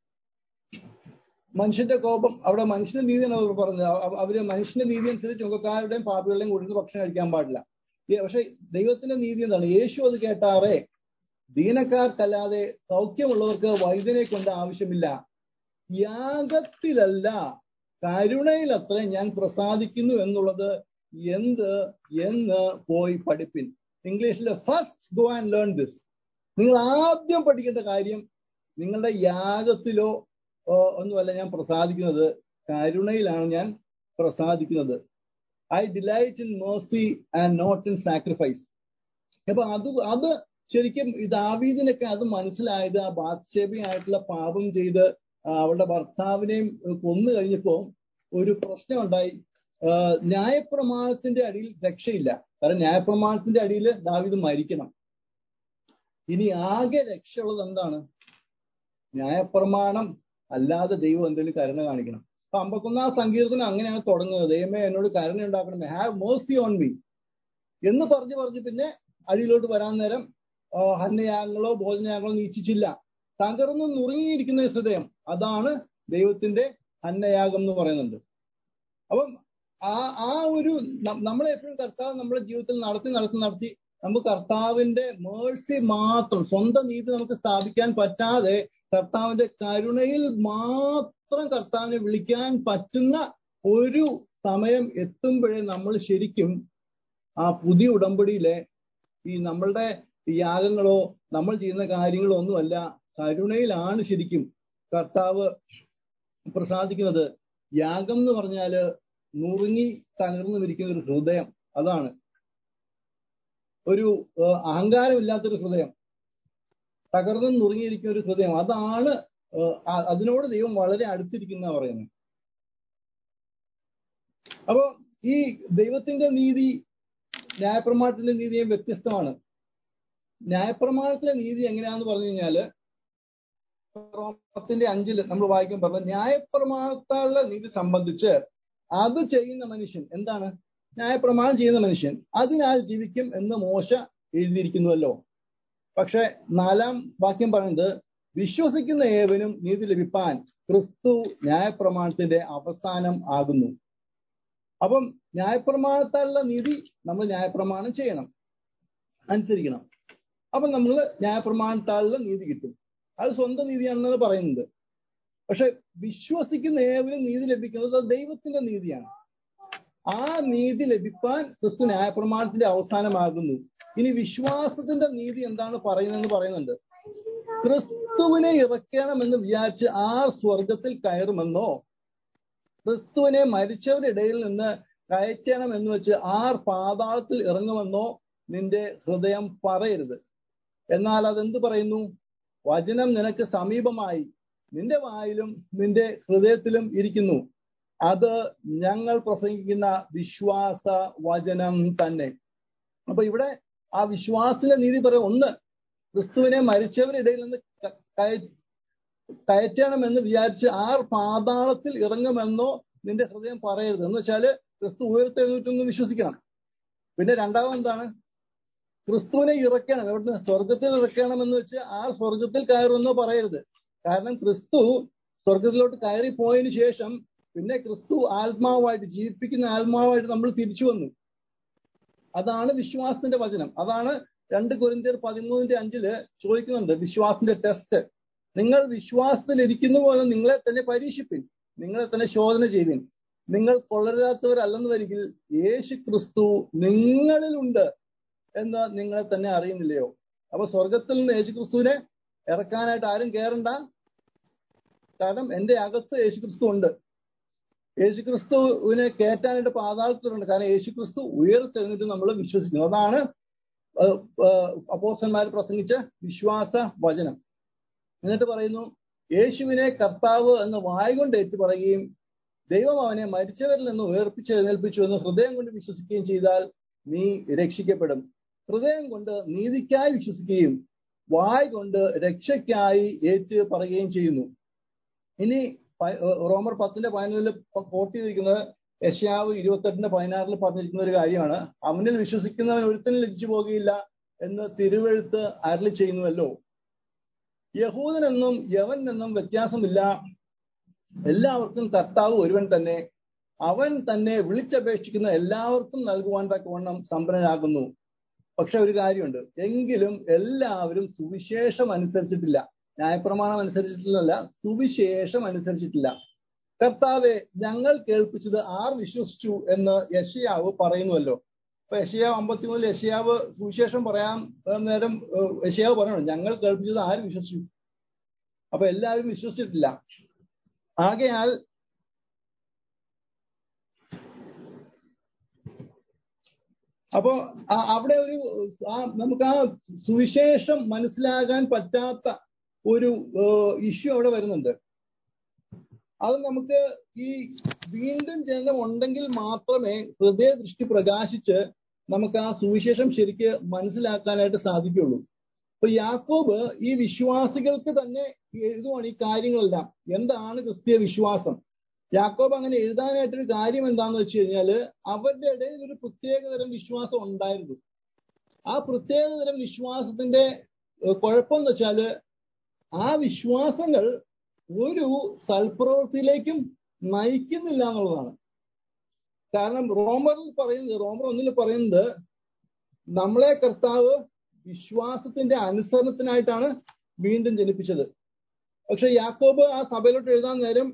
മനുഷ്യന്റെ കോപം അവിടെ മനുഷ്യന്റെ നീതിയാണ് അവർ പറഞ്ഞത്. അവര് മനുഷ്യന്റെ നീതി അനുസരിച്ച് ചുങ്കക്കാരുടെയും പാപികളുടെയും കൂടെ ഭക്ഷണം കഴിക്കാൻ പാടില്ല. പക്ഷെ ദൈവത്തിന്റെ നീതി എന്താണ്? യേശു അത് കേട്ടാറേ, ദീനക്കാർക്കല്ലാതെ സൗഖ്യമുള്ളവർക്ക് വൈദ്യനെ കൊണ്ട് ആവശ്യമില്ല, യാഗത്തിലല്ല കരുണയിലത്ര ഞാൻ പ്രസാദിക്കുന്നു എന്നുള്ളത് എന്ത് എന്ന് പോയി പഠിപ്പിൻ. ഇംഗ്ലീഷിൽ first go and learn this. നിങ്ങൾ ആദ്യം പഠിക്കേണ്ട കാര്യം, നിങ്ങളുടെ യാഗത്തിലോ ഒന്നുമല്ല ഞാൻ പ്രസാദിക്കുന്നത്, കരുണയിലാണ് ഞാൻ പ്രസാദിക്കുന്നത്. I delight in mercy and not in sacrifice. അപ്പൊ അത് ശരിക്കും ദാവീദിനൊക്കെ അത് മനസ്സിലായത് ആ ബാത്ശേബയായിട്ടുള്ള പാപം ചെയ്ത് അവളുടെ ഭർത്താവിനെയും കൊന്നു കഴിഞ്ഞപ്പോ ഒരു പ്രശ്നം ഉണ്ടായി. ന്യായപ്രമാണത്തിന്റെ അടിയിൽ രക്ഷയില്ല. കാരണം ന്യായപ്രമാണത്തിന്റെ അടിയിൽ ദാവീദ് മരിക്കണം. ഇനി ആകെ രക്ഷയുള്ളത് എന്താണ്? ന്യായപ്രമാണം അല്ലാതെ ദൈവം എന്തെങ്കിലും കരുണ കാണിക്കണം. അപ്പൊ 51-ാം സങ്കീർത്തനം അങ്ങനെയാണ് തുടങ്ങുന്നത്. ദൈവമേ എന്നോട് കരുണ ഉണ്ടാക്കണം, ഹാവ് മേഴ്സി ഓൺ മീ എന്ന് പറഞ്ഞ് പിന്നെ അടിയിലോട്ട് വരാൻ നേരം ഹന്നയാഗങ്ങളോ ഭോജനയാഗങ്ങളോ നീ ഇച്ഛിച്ചില്ല. തകർന്നു നുറുങ്ങിയിരിക്കുന്ന ഹൃദയം, അതാണ് ദൈവത്തിന്റെ ഹന്നയാഗം എന്ന് പറയുന്നുണ്ട്. അപ്പം ആ ഒരു നമ്മളെ എപ്പോഴും കർത്താവ് നമ്മുടെ ജീവിതത്തിൽ നടത്തി നമുക്ക് കർത്താവിന്റെ മേഴ്സി മാത്രം, സ്വന്തം നീതി നമുക്ക് സ്ഥാപിക്കാൻ പറ്റാതെ കർത്താവിന്റെ കരുണയിൽ മാത്രം കർത്താവിനെ വിളിക്കാൻ പറ്റുന്ന ഒരു സമയം എത്തുമ്പോഴേ നമ്മൾ ശരിക്കും ആ പുതിയ ഉടമ്പടിയിലെ ഈ നമ്മളുടെ യാഗങ്ങളോ നമ്മൾ ചെയ്യുന്ന കാര്യങ്ങളോ ഒന്നുമല്ല, കരുണയിലാണ് ശരിക്കും കർത്താവ് പ്രസാദിക്കുന്നത്. യാഗം എന്ന് പറഞ്ഞാല് നുറുങ്ങി തകർന്നു വിരിക്കുന്ന ഒരു ഹൃദയം, അതാണ്. ഒരു അഹങ്കാരമില്ലാത്തൊരു ഹൃദയം, തകർന്നു നുറുങ്ങിയിരിക്കുന്ന ഒരു ഹൃദയം, അതാണ്. അതിനോട് ദൈവം വളരെ അടുത്തിരിക്കുന്ന പറയുന്നത്. അപ്പൊ ഈ ദൈവത്തിന്റെ നീതി ന്യായപ്രമാണത്തിന്റെ നീതിയും വ്യത്യസ്തമാണ്. ന്യായപ്രമാണത്തിലെ നീതി എങ്ങനെയാന്ന് പറഞ്ഞു കഴിഞ്ഞാല്, 5 നമ്മൾ വായിക്കാൻ പറഞ്ഞ ന്യായപ്രമാണത്താലുള്ള നീതി സംബന്ധിച്ച് അത് ചെയ്യുന്ന മനുഷ്യൻ എന്താണ്? ന്യായപ്രമാണം ചെയ്യുന്ന മനുഷ്യൻ അതിനാൽ ജീവിക്കും എന്ന് മോശ എഴുതിയിരിക്കുന്നുവല്ലോ. പക്ഷെ 4-ാം വാക്യം പറയുന്നത്, വിശ്വസിക്കുന്ന ഏവനും നീതി ലഭിപ്പാൻ ക്രിസ്തു ന്യായപ്രമാണത്തിന്റെ അവസാനം ആകുന്നു. അപ്പം ന്യായപ്രമാണത്താലുള്ള നീതി നമ്മൾ ന്യായപ്രമാണം ചെയ്യണം, അനുസരിക്കണം. അപ്പം നമ്മൾ ന്യായപ്രമാണത്താലുള്ള നീതി കിട്ടും. അത് സ്വന്തം നീതിയാണെന്നാണ് പറയുന്നത്. പക്ഷെ വിശ്വസിക്കുന്ന ഏവനും നീതി ലഭിക്കുന്നത് ദൈവത്തിന്റെ നീതിയാണ്. ആ നീതി ലഭിപ്പാൻ ക്രിസ്തു ന്യായപ്രമാണത്തിന്റെ അവസാനമാകുന്നു. ഇനി വിശ്വാസത്തിന്റെ നീതി എന്താണ് പറയുന്നതെന്ന് പറയുന്നുണ്ട്. ക്രിസ്തുവിനെ ഇറക്കണമെന്ന് വിചാരിച്ച് ആർ സ്വർഗത്തിൽ കയറുമെന്നോ, ക്രിസ്തുവിനെ മരിച്ചവരുടെ ഇടയിൽ നിന്ന് കയറ്റണം എന്ന് വെച്ച് ആർ പാതാളത്തിൽ ഇറങ്ങുമെന്നോ നിന്റെ ഹൃദയം പറയരുത്. എന്നാൽ അതെന്ത് പറയുന്നു? വചനം നിനക്ക് സമീപമായി, നിന്റെ വായിലും നിന്റെ ഹൃദയത്തിലും ഇരിക്കുന്നു. അത് ഞങ്ങൾ പ്രസംഗിക്കുന്ന വിശ്വാസ വചനം തന്നെ. അപ്പൊ ഇവിടെ ആ വിശ്വാസത്തിന്റെ നീതി പറയും. ഒന്ന്, ക്രിസ്തുവിനെ മരിച്ചവരുടെ ഇടയിൽ നിന്ന് കയറ്റണമെന്ന് വിചാരിച്ച് ആർ പാതാളത്തിൽ ഇറങ്ങുമെന്നോ നിന്റെ ഹൃദയം പറയരുത്. എന്ന് വെച്ചാല് ക്രിസ്തു ഉയർത്തെഴുന്നേറ്റെന്ന് വിശ്വസിക്കണം. പിന്നെ രണ്ടാമത് എന്താണ്? ക്രിസ്തുവിനെ ഇറക്കണം. എവിടുന്ന്? സ്വർഗത്തിൽ ഇറക്കണം എന്ന് വെച്ച് ആ സ്വർഗത്തിൽ കയറുമെന്നോ പറയരുത്. കാരണം ക്രിസ്തു സ്വർഗത്തിലോട്ട് കയറി പോയതിനു ശേഷം പിന്നെ ക്രിസ്തു ആത്മാവായിട്ട്, ജീവിപ്പിക്കുന്ന ആത്മാവായിട്ട് നമ്മൾ തിരിച്ചു വന്നു. അതാണ് വിശ്വാസത്തിന്റെ വചനം. അതാണ് 2 കൊരിന്ത്യർ 13:5 ചോദിക്കുന്നുണ്ട് വിശ്വാസത്തിന്റെ ടെസ്റ്റ്. നിങ്ങൾ വിശ്വാസത്തിൽ ഇരിക്കുന്ന പോലെ നിങ്ങളെ തന്നെ പരീക്ഷിപ്പിൻ, നിങ്ങളെ തന്നെ ശോധന ചെയ്യുവിൻ. നിങ്ങൾ കൊള്ളരുതാത്തവരല്ലെന്ന് വരികിൽ യേശു ക്രിസ്തു നിങ്ങളിലുണ്ട് എന്ന് നിങ്ങളെ തന്നെ അറിയുന്നില്ലയോ? അപ്പൊ സ്വർഗത്തിൽ നിന്ന് യേശു ക്രിസ്തുവിനെ ഇറക്കാനായിട്ട് ആരും കയറണ്ട. കാരണം എന്റെ അകത്ത് യേശു ക്രിസ്തു ഉണ്ട്. യേശു ക്രിസ്തുവിനെ കയറ്റാനായിട്ട് പാതാളത്തിലുണ്ട്. കാരണം യേശു ക്രിസ്തു ഉയർത്തെഴുന്നിട്ട് നമ്മൾ വിശ്വസിക്കുന്നു. അതാണ് അപ്പോസ്തലന്മാർ പ്രസംഗിച്ച വിശ്വാസ വചനം. എന്നിട്ട് പറയുന്നു, യേശുവിനെ കർത്താവ് എന്ന് വായ്കൊണ്ട് ഏറ്റു പറയുകയും ദൈവം അവനെ മരിച്ചവരിൽ നിന്ന് ഉയർപ്പിച്ചെഴുന്നേൽപ്പിച്ചു എന്ന് ഹൃദയം കൊണ്ട് വിശ്വസിക്കുകയും ചെയ്താൽ നീ രക്ഷിക്കപ്പെടും. ഹൃദയം കൊണ്ട് നീതിക്കായി വിശ്വസിക്കുകയും വായ് കൊണ്ട് രക്ഷയ്ക്കായി ഏറ്റു പറയുകയും ചെയ്യുന്നു. ഇനി റോമർ 10:14 കോട്ട് ചെയ്തിരിക്കുന്നത് യെശയ്യാവ് 28:16 പറഞ്ഞിരിക്കുന്ന ഒരു കാര്യമാണ്. അവനിൽ വിശ്വസിക്കുന്നവൻ ഒരുത്തനും ലജ്ജിച്ചു പോകുകയില്ല എന്ന് തിരുവെഴുത്ത് അരുളി ചെയ്യുന്നുവല്ലോ. യഹൂദനെന്നും യവനെന്നും വ്യത്യാസമില്ല, എല്ലാവർക്കും കർത്താവ് ഒരുവൻ തന്നെ. അവൻ തന്നെ വിളിച്ചപേക്ഷിക്കുന്ന എല്ലാവർക്കും നൽകുവാൻ തക്കവണ്ണം സമ്പന്നനാകുന്നു. പക്ഷെ ഒരു കാര്യമുണ്ട്, എങ്കിലും എല്ലാവരും സുവിശേഷം അനുസരിച്ചിട്ടില്ല. ന്യായപ്രമാണം അനുസരിച്ചിട്ടില്ല, സുവിശേഷം അനുസരിച്ചിട്ടില്ല. കർത്താവെ, ഞങ്ങൾ കേൾപ്പിച്ചത് ആർ വിശ്വസിച്ചു എന്ന് യെശയ്യാവ് പറയുന്നുവല്ലോ. അപ്പൊ യെശയ്യാവ് 53 യെശയ്യാവ് സുവിശേഷം പറയാൻ നേരം യെശയ്യാവ് പറയണം, ഞങ്ങൾ കേൾപ്പിച്ചത് ആര് വിശ്വസിച്ചു? അപ്പൊ എല്ലാവരും വിശ്വസിച്ചിട്ടില്ല. ആകയാൽ അപ്പോ അവിടെ ഒരു നമുക്ക് ആ സുവിശേഷം മനസ്സിലാകാൻ പറ്റാത്ത ഒരു ഇഷ്യൂ അവിടെ വരുന്നുണ്ട്. അത് നമുക്ക് ഈ വീണ്ടും ജനനം ഉണ്ടെങ്കിൽ മാത്രമേ ഹൃദയ ദൃഷ്ടി പ്രകാശിച്ച് നമുക്ക് ആ സുവിശേഷം ശരിക്ക് മനസ്സിലാക്കാനായിട്ട് സാധിക്കുള്ളൂ. അപ്പൊ യാക്കോബ് ഈ വിശ്വാസികൾക്ക് തന്നെ എഴുതുവാണ് ഈ കാര്യങ്ങളെല്ലാം. എന്താണ് ക്രിസ്തീയ വിശ്വാസം? യാക്കോബ് അങ്ങനെ എഴുതാനായിട്ടൊരു കാര്യം എന്താന്ന് വെച്ച് കഴിഞ്ഞാല് അവരുടെ ഇടയിൽ ഒരു പ്രത്യേകതരം വിശ്വാസം ഉണ്ടായിരുന്നു. ആ പ്രത്യേകതരം വിശ്വാസത്തിന്റെ കുഴപ്പം എന്ന് വെച്ചാല് ആ വിശ്വാസങ്ങൾ ഒരു സൽപ്രവൃത്തിയിലേക്കും നയിക്കുന്നില്ല എന്നുള്ളതാണ്. കാരണം റോമർ 1 പറയുന്നത് നമ്മളെ കർത്താവ് വിശ്വാസത്തിന്റെ അനുസരണത്തിനായിട്ടാണ് വീണ്ടും ജനിപ്പിച്ചത്. പക്ഷെ യാക്കോബ് ആ സഭയിലോട്ട് എഴുതാൻ നേരം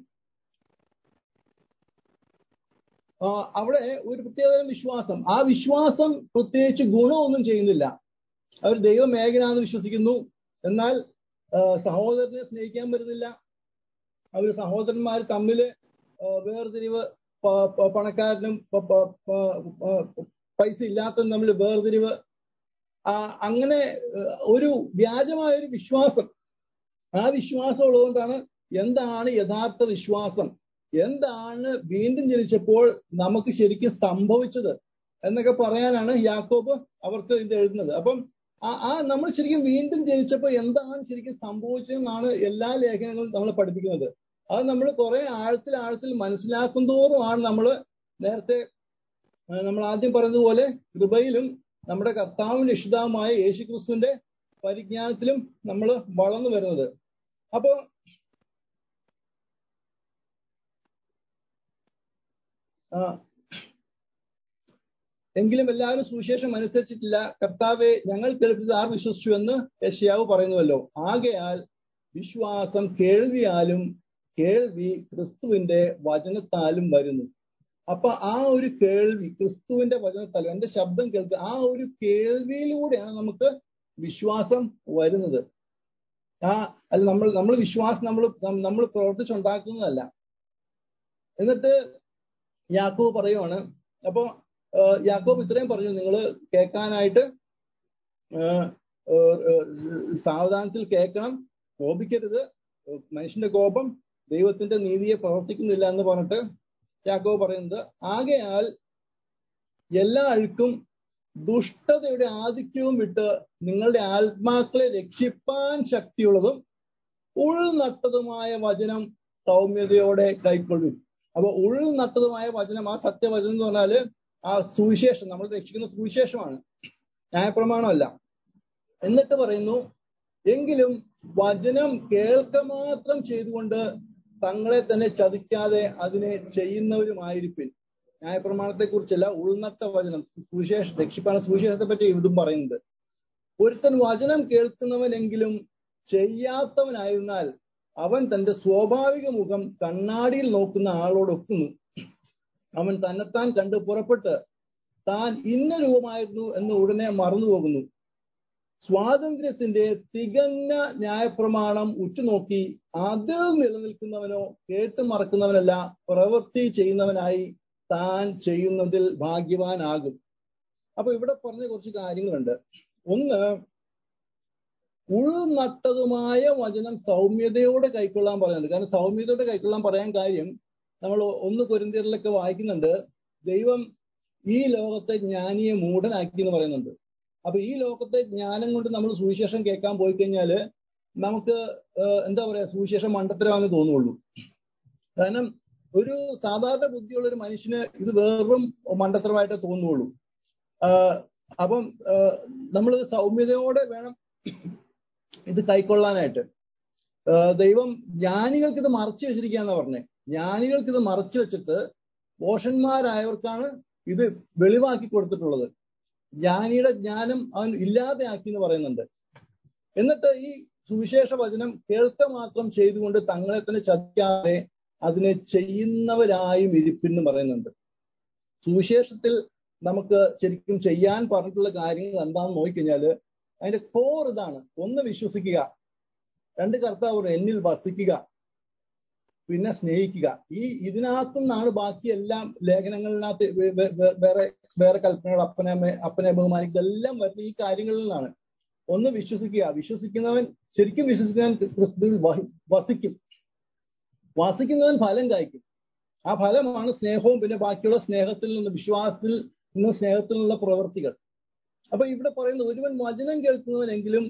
അവിടെ ഒരു പ്രത്യേകതരം വിശ്വാസം, ആ വിശ്വാസം പ്രത്യേകിച്ച് ഗുണമൊന്നും ചെയ്യുന്നില്ല. അവർ ദൈവം ഏകനാണെന്ന് വിശ്വസിക്കുന്നു, എന്നാൽ സഹോദരനെ സ്നേഹിക്കാൻ പറ്റുന്നില്ല. അവർ സഹോദരന്മാർ തമ്മിൽ വേർതിരിവ്, പണക്കാരനും പൈസ ഇല്ലാത്തതും തമ്മിൽ വേർതിരിവ്, അങ്ങനെ ഒരു വ്യാജമായൊരു വിശ്വാസം. ആ വിശ്വാസം ഉള്ളതുകൊണ്ടാണ് എന്താണ് യഥാർത്ഥ വിശ്വാസം, എന്താണ് വീണ്ടും ജനിച്ചപ്പോൾ നമുക്ക് ശരിക്കും സംഭവിച്ചത് എന്നൊക്കെ പറയാനാണ് യാക്കോബ് അവർക്ക് ഇത് എഴുതുന്നത്. അപ്പം നമ്മൾ ശരിക്കും വീണ്ടും ജനിച്ചപ്പോൾ എന്താണ് ശരിക്കും സംഭവിച്ചതെന്നാണ് എല്ലാ ലേഖനങ്ങളും നമ്മളെ പഠിപ്പിക്കുന്നത്. അത് നമ്മൾ കുറെ ആഴത്തിൽ മനസ്സിലാക്കും തോറുമാണ് നമ്മൾ ആദ്യം പറഞ്ഞതുപോലെ കൃപയിലും നമ്മുടെ കർത്താവും രക്ഷിതാവുമായ യേശു ക്രിസ്തുവിന്റെ പരിജ്ഞാനത്തിലും നമ്മൾ വളർന്നു വരുന്നത്. അപ്പോ എങ്കിലും എല്ലാവരും സുവിശേഷം അനുസരിച്ചിട്ടില്ല. കർത്താവെ, ഞങ്ങൾ കേൾപ്പിച്ചത് ആർ വിശ്വസിച്ചു എന്ന് യെശയ്യാവ് പറയുന്നുവല്ലോ. ആകയാൽ വിശ്വാസം കേൾവിയാലും കേൾവി ക്രിസ്തുവിന്റെ വചനത്താലും വരുന്നു. അപ്പൊ ആ ഒരു കേൾവി ക്രിസ്തുവിന്റെ വചനത്താലും, എന്റെ ശബ്ദം കേൾക്കുക, ആ ഒരു കേൾവിയിലൂടെയാണ് നമുക്ക് വിശ്വാസം വരുന്നത്. അല്ല നമ്മൾ വിശ്വാസം നമ്മൾ പ്രവർത്തിച്ചുണ്ടാക്കുന്നതല്ല. എന്നിട്ട് യാക്കോബ് പറയുവാണ്, അപ്പോ യാക്കോബ് ഇത്രയും പറഞ്ഞു, നിങ്ങൾ കേൾക്കാനായിട്ട് സാവധാനത്തിൽ കേൾക്കണം, കോപിക്കരുത്. മനുഷ്യന്റെ കോപം ദൈവത്തിന്റെ നീതിയെ പ്രവർത്തിക്കുന്നില്ല എന്ന് പറഞ്ഞിട്ട് യാക്കോബ് പറയുന്നത്, ആകയാൽ എല്ലാ അഴുക്കും ദുഷ്ടതയുടെ ആധിക്യവും വിട്ട് നിങ്ങളുടെ ആത്മാക്കളെ രക്ഷിപ്പാൻ ശക്തിയുള്ളതും ഉൾനട്ടതുമായ വചനം സൗമ്യതയോടെ കൈക്കൊള്ളും. അപ്പൊ ഉൾനട്ടതുമായ വചനം, ആ സത്യവചനം എന്ന് പറഞ്ഞാല് ആ സുവിശേഷം, നമ്മൾ രക്ഷിക്കുന്ന സുവിശേഷമാണ്, ന്യായപ്രമാണമല്ല. എന്നിട്ട് പറയുന്നു, എങ്കിലും വചനം കേൾക്ക മാത്രം ചെയ്തുകൊണ്ട് തങ്ങളെ തന്നെ ചതിക്കാതെ അതിനെ ചെയ്യുന്നവരുമായിരിപ്പിൻ. ന്യായപ്രമാണത്തെ കുറിച്ചല്ല, ഉൾനട്ട വചനം, സുവിശേഷം, രക്ഷിപ്പാണ് സുവിശേഷത്തെ പറ്റി ഇതും പറയുന്നത്. ഒരുത്തൻ വചനം കേൾക്കുന്നവനെങ്കിലും ചെയ്യാത്തവനായിരുന്നാൽ അവൻ തന്റെ സ്വാഭാവിക മുഖം കണ്ണാടിയിൽ നോക്കുന്ന ആളോടൊക്കുന്നു. അവൻ തന്നെത്താൻ കണ്ട് പുറപ്പെട്ട് താൻ ഇന്ന രൂപമായിരുന്നു എന്ന് ഉടനെ മറന്നുപോകുന്നു. സ്വാതന്ത്ര്യത്തിന്റെ തികഞ്ഞ ന്യായപ്രമാണം ഉറ്റുനോക്കി അതിൽ നിലനിൽക്കുന്നവനോ കേട്ടു മറക്കുന്നവനല്ല, പ്രവൃത്തി ചെയ്യുന്നവനായി താൻ ചെയ്യുന്നതിൽ ഭാഗ്യവാനാകും. അപ്പൊ ഇവിടെ പറഞ്ഞ കുറച്ച് കാര്യങ്ങളുണ്ട്. ഒന്ന്, ഉൾനട്ടതുമായ വചനം സൗമ്യതയോടെ കൈക്കൊള്ളാൻ പറയുന്നുണ്ട്. കാരണം സൗമ്യതയോടെ കൈക്കൊള്ളാൻ പറയാൻ കാര്യം, നമ്മൾ 1 കൊരിന്ത്യരിലൊക്കെ വായിക്കുന്നുണ്ട്, ദൈവം ഈ ലോകത്തെ ജ്ഞാനിയെ മൂഢനാക്കി എന്ന് പറയുന്നുണ്ട്. അപ്പൊ ഈ ലോകത്തെ ജ്ഞാനം കൊണ്ട് നമ്മൾ സുവിശേഷം കേൾക്കാൻ പോയി കഴിഞ്ഞാല് നമുക്ക് എന്താ പറയാ, സുവിശേഷം മണ്ടത്തരമാണെന്ന് തോന്നുള്ളൂ. കാരണം ഒരു സാധാരണ ബുദ്ധിയുള്ള ഒരു മനുഷ്യന് ഇത് വെറും മണ്ടത്തരമായിട്ടേ തോന്നുള്ളൂ. അപ്പം നമ്മൾ സൗമ്യതയോടെ വേണം ഇത് കൈക്കൊള്ളാനായിട്ട്. ദൈവം ജ്ഞാനികൾക്ക് ഇത് മറച്ചു വെച്ചിരിക്കുകയെന്നാ പറഞ്ഞേ. ജ്ഞാനികൾക്ക് ഇത് മറച്ചു വെച്ചിട്ട് ഭോഷന്മാരായവർക്കാണ് ഇത് വെളിവാക്കി കൊടുത്തിട്ടുള്ളത്. ജ്ഞാനിയുടെ ജ്ഞാനം അവൻ ഇല്ലാതെ ആക്കി എന്ന് പറയുന്നുണ്ട്. എന്നിട്ട് ഈ സുവിശേഷ വചനം കേൾക്ക മാത്രം ചെയ്തുകൊണ്ട് തങ്ങളെ തന്നെ ചതിക്കാതെ അതിനെ ചെയ്യുന്നവരായും ഇരിപ്പിന്ന് പറയുന്നുണ്ട്. സുവിശേഷത്തിൽ നമുക്ക് ശരിക്കും ചെയ്യാൻ പറഞ്ഞിട്ടുള്ള കാര്യങ്ങൾ എന്താണെന്ന് നോക്കിക്കഴിഞ്ഞാല് അതിന്റെ കോർ ഇതാണ്. 1, വിശ്വസിക്കുക. 2, കർത്താവ് എന്നിൽ വസിക്കുക. പിന്നെ സ്നേഹിക്കുക. ഇതിനകത്തു നിന്നാണ് ബാക്കി എല്ലാം ലേഖനങ്ങളിനകത്ത് വേറെ വേറെ കൽപ്പനകൾ, അപ്പനെ ബഹുമാനിക്കുക, എല്ലാം വരുന്ന ഈ കാര്യങ്ങളിൽ നിന്നാണ്. 1, വിശ്വസിക്കുക. വിശ്വസിക്കുന്നവൻ, ശരിക്കും വിശ്വസിക്കുന്നവൻ ക്രിസ്തുവിൽ വസിക്കും. വസിക്കുന്നവൻ ഫലം കായ്ക്കും. ആ ഫലമാണ് സ്നേഹവും പിന്നെ ബാക്കിയുള്ള സ്നേഹത്തിൽ നിന്ന്, വിശ്വാസത്തിൽ നിന്ന് സ്നേഹത്തിൽ നിന്നുള്ള പ്രവൃത്തികൾ. അപ്പൊ ഇവിടെ പറയുന്നത്, ഒരുവൻ വചനം കേൾക്കുന്നവനെങ്കിലും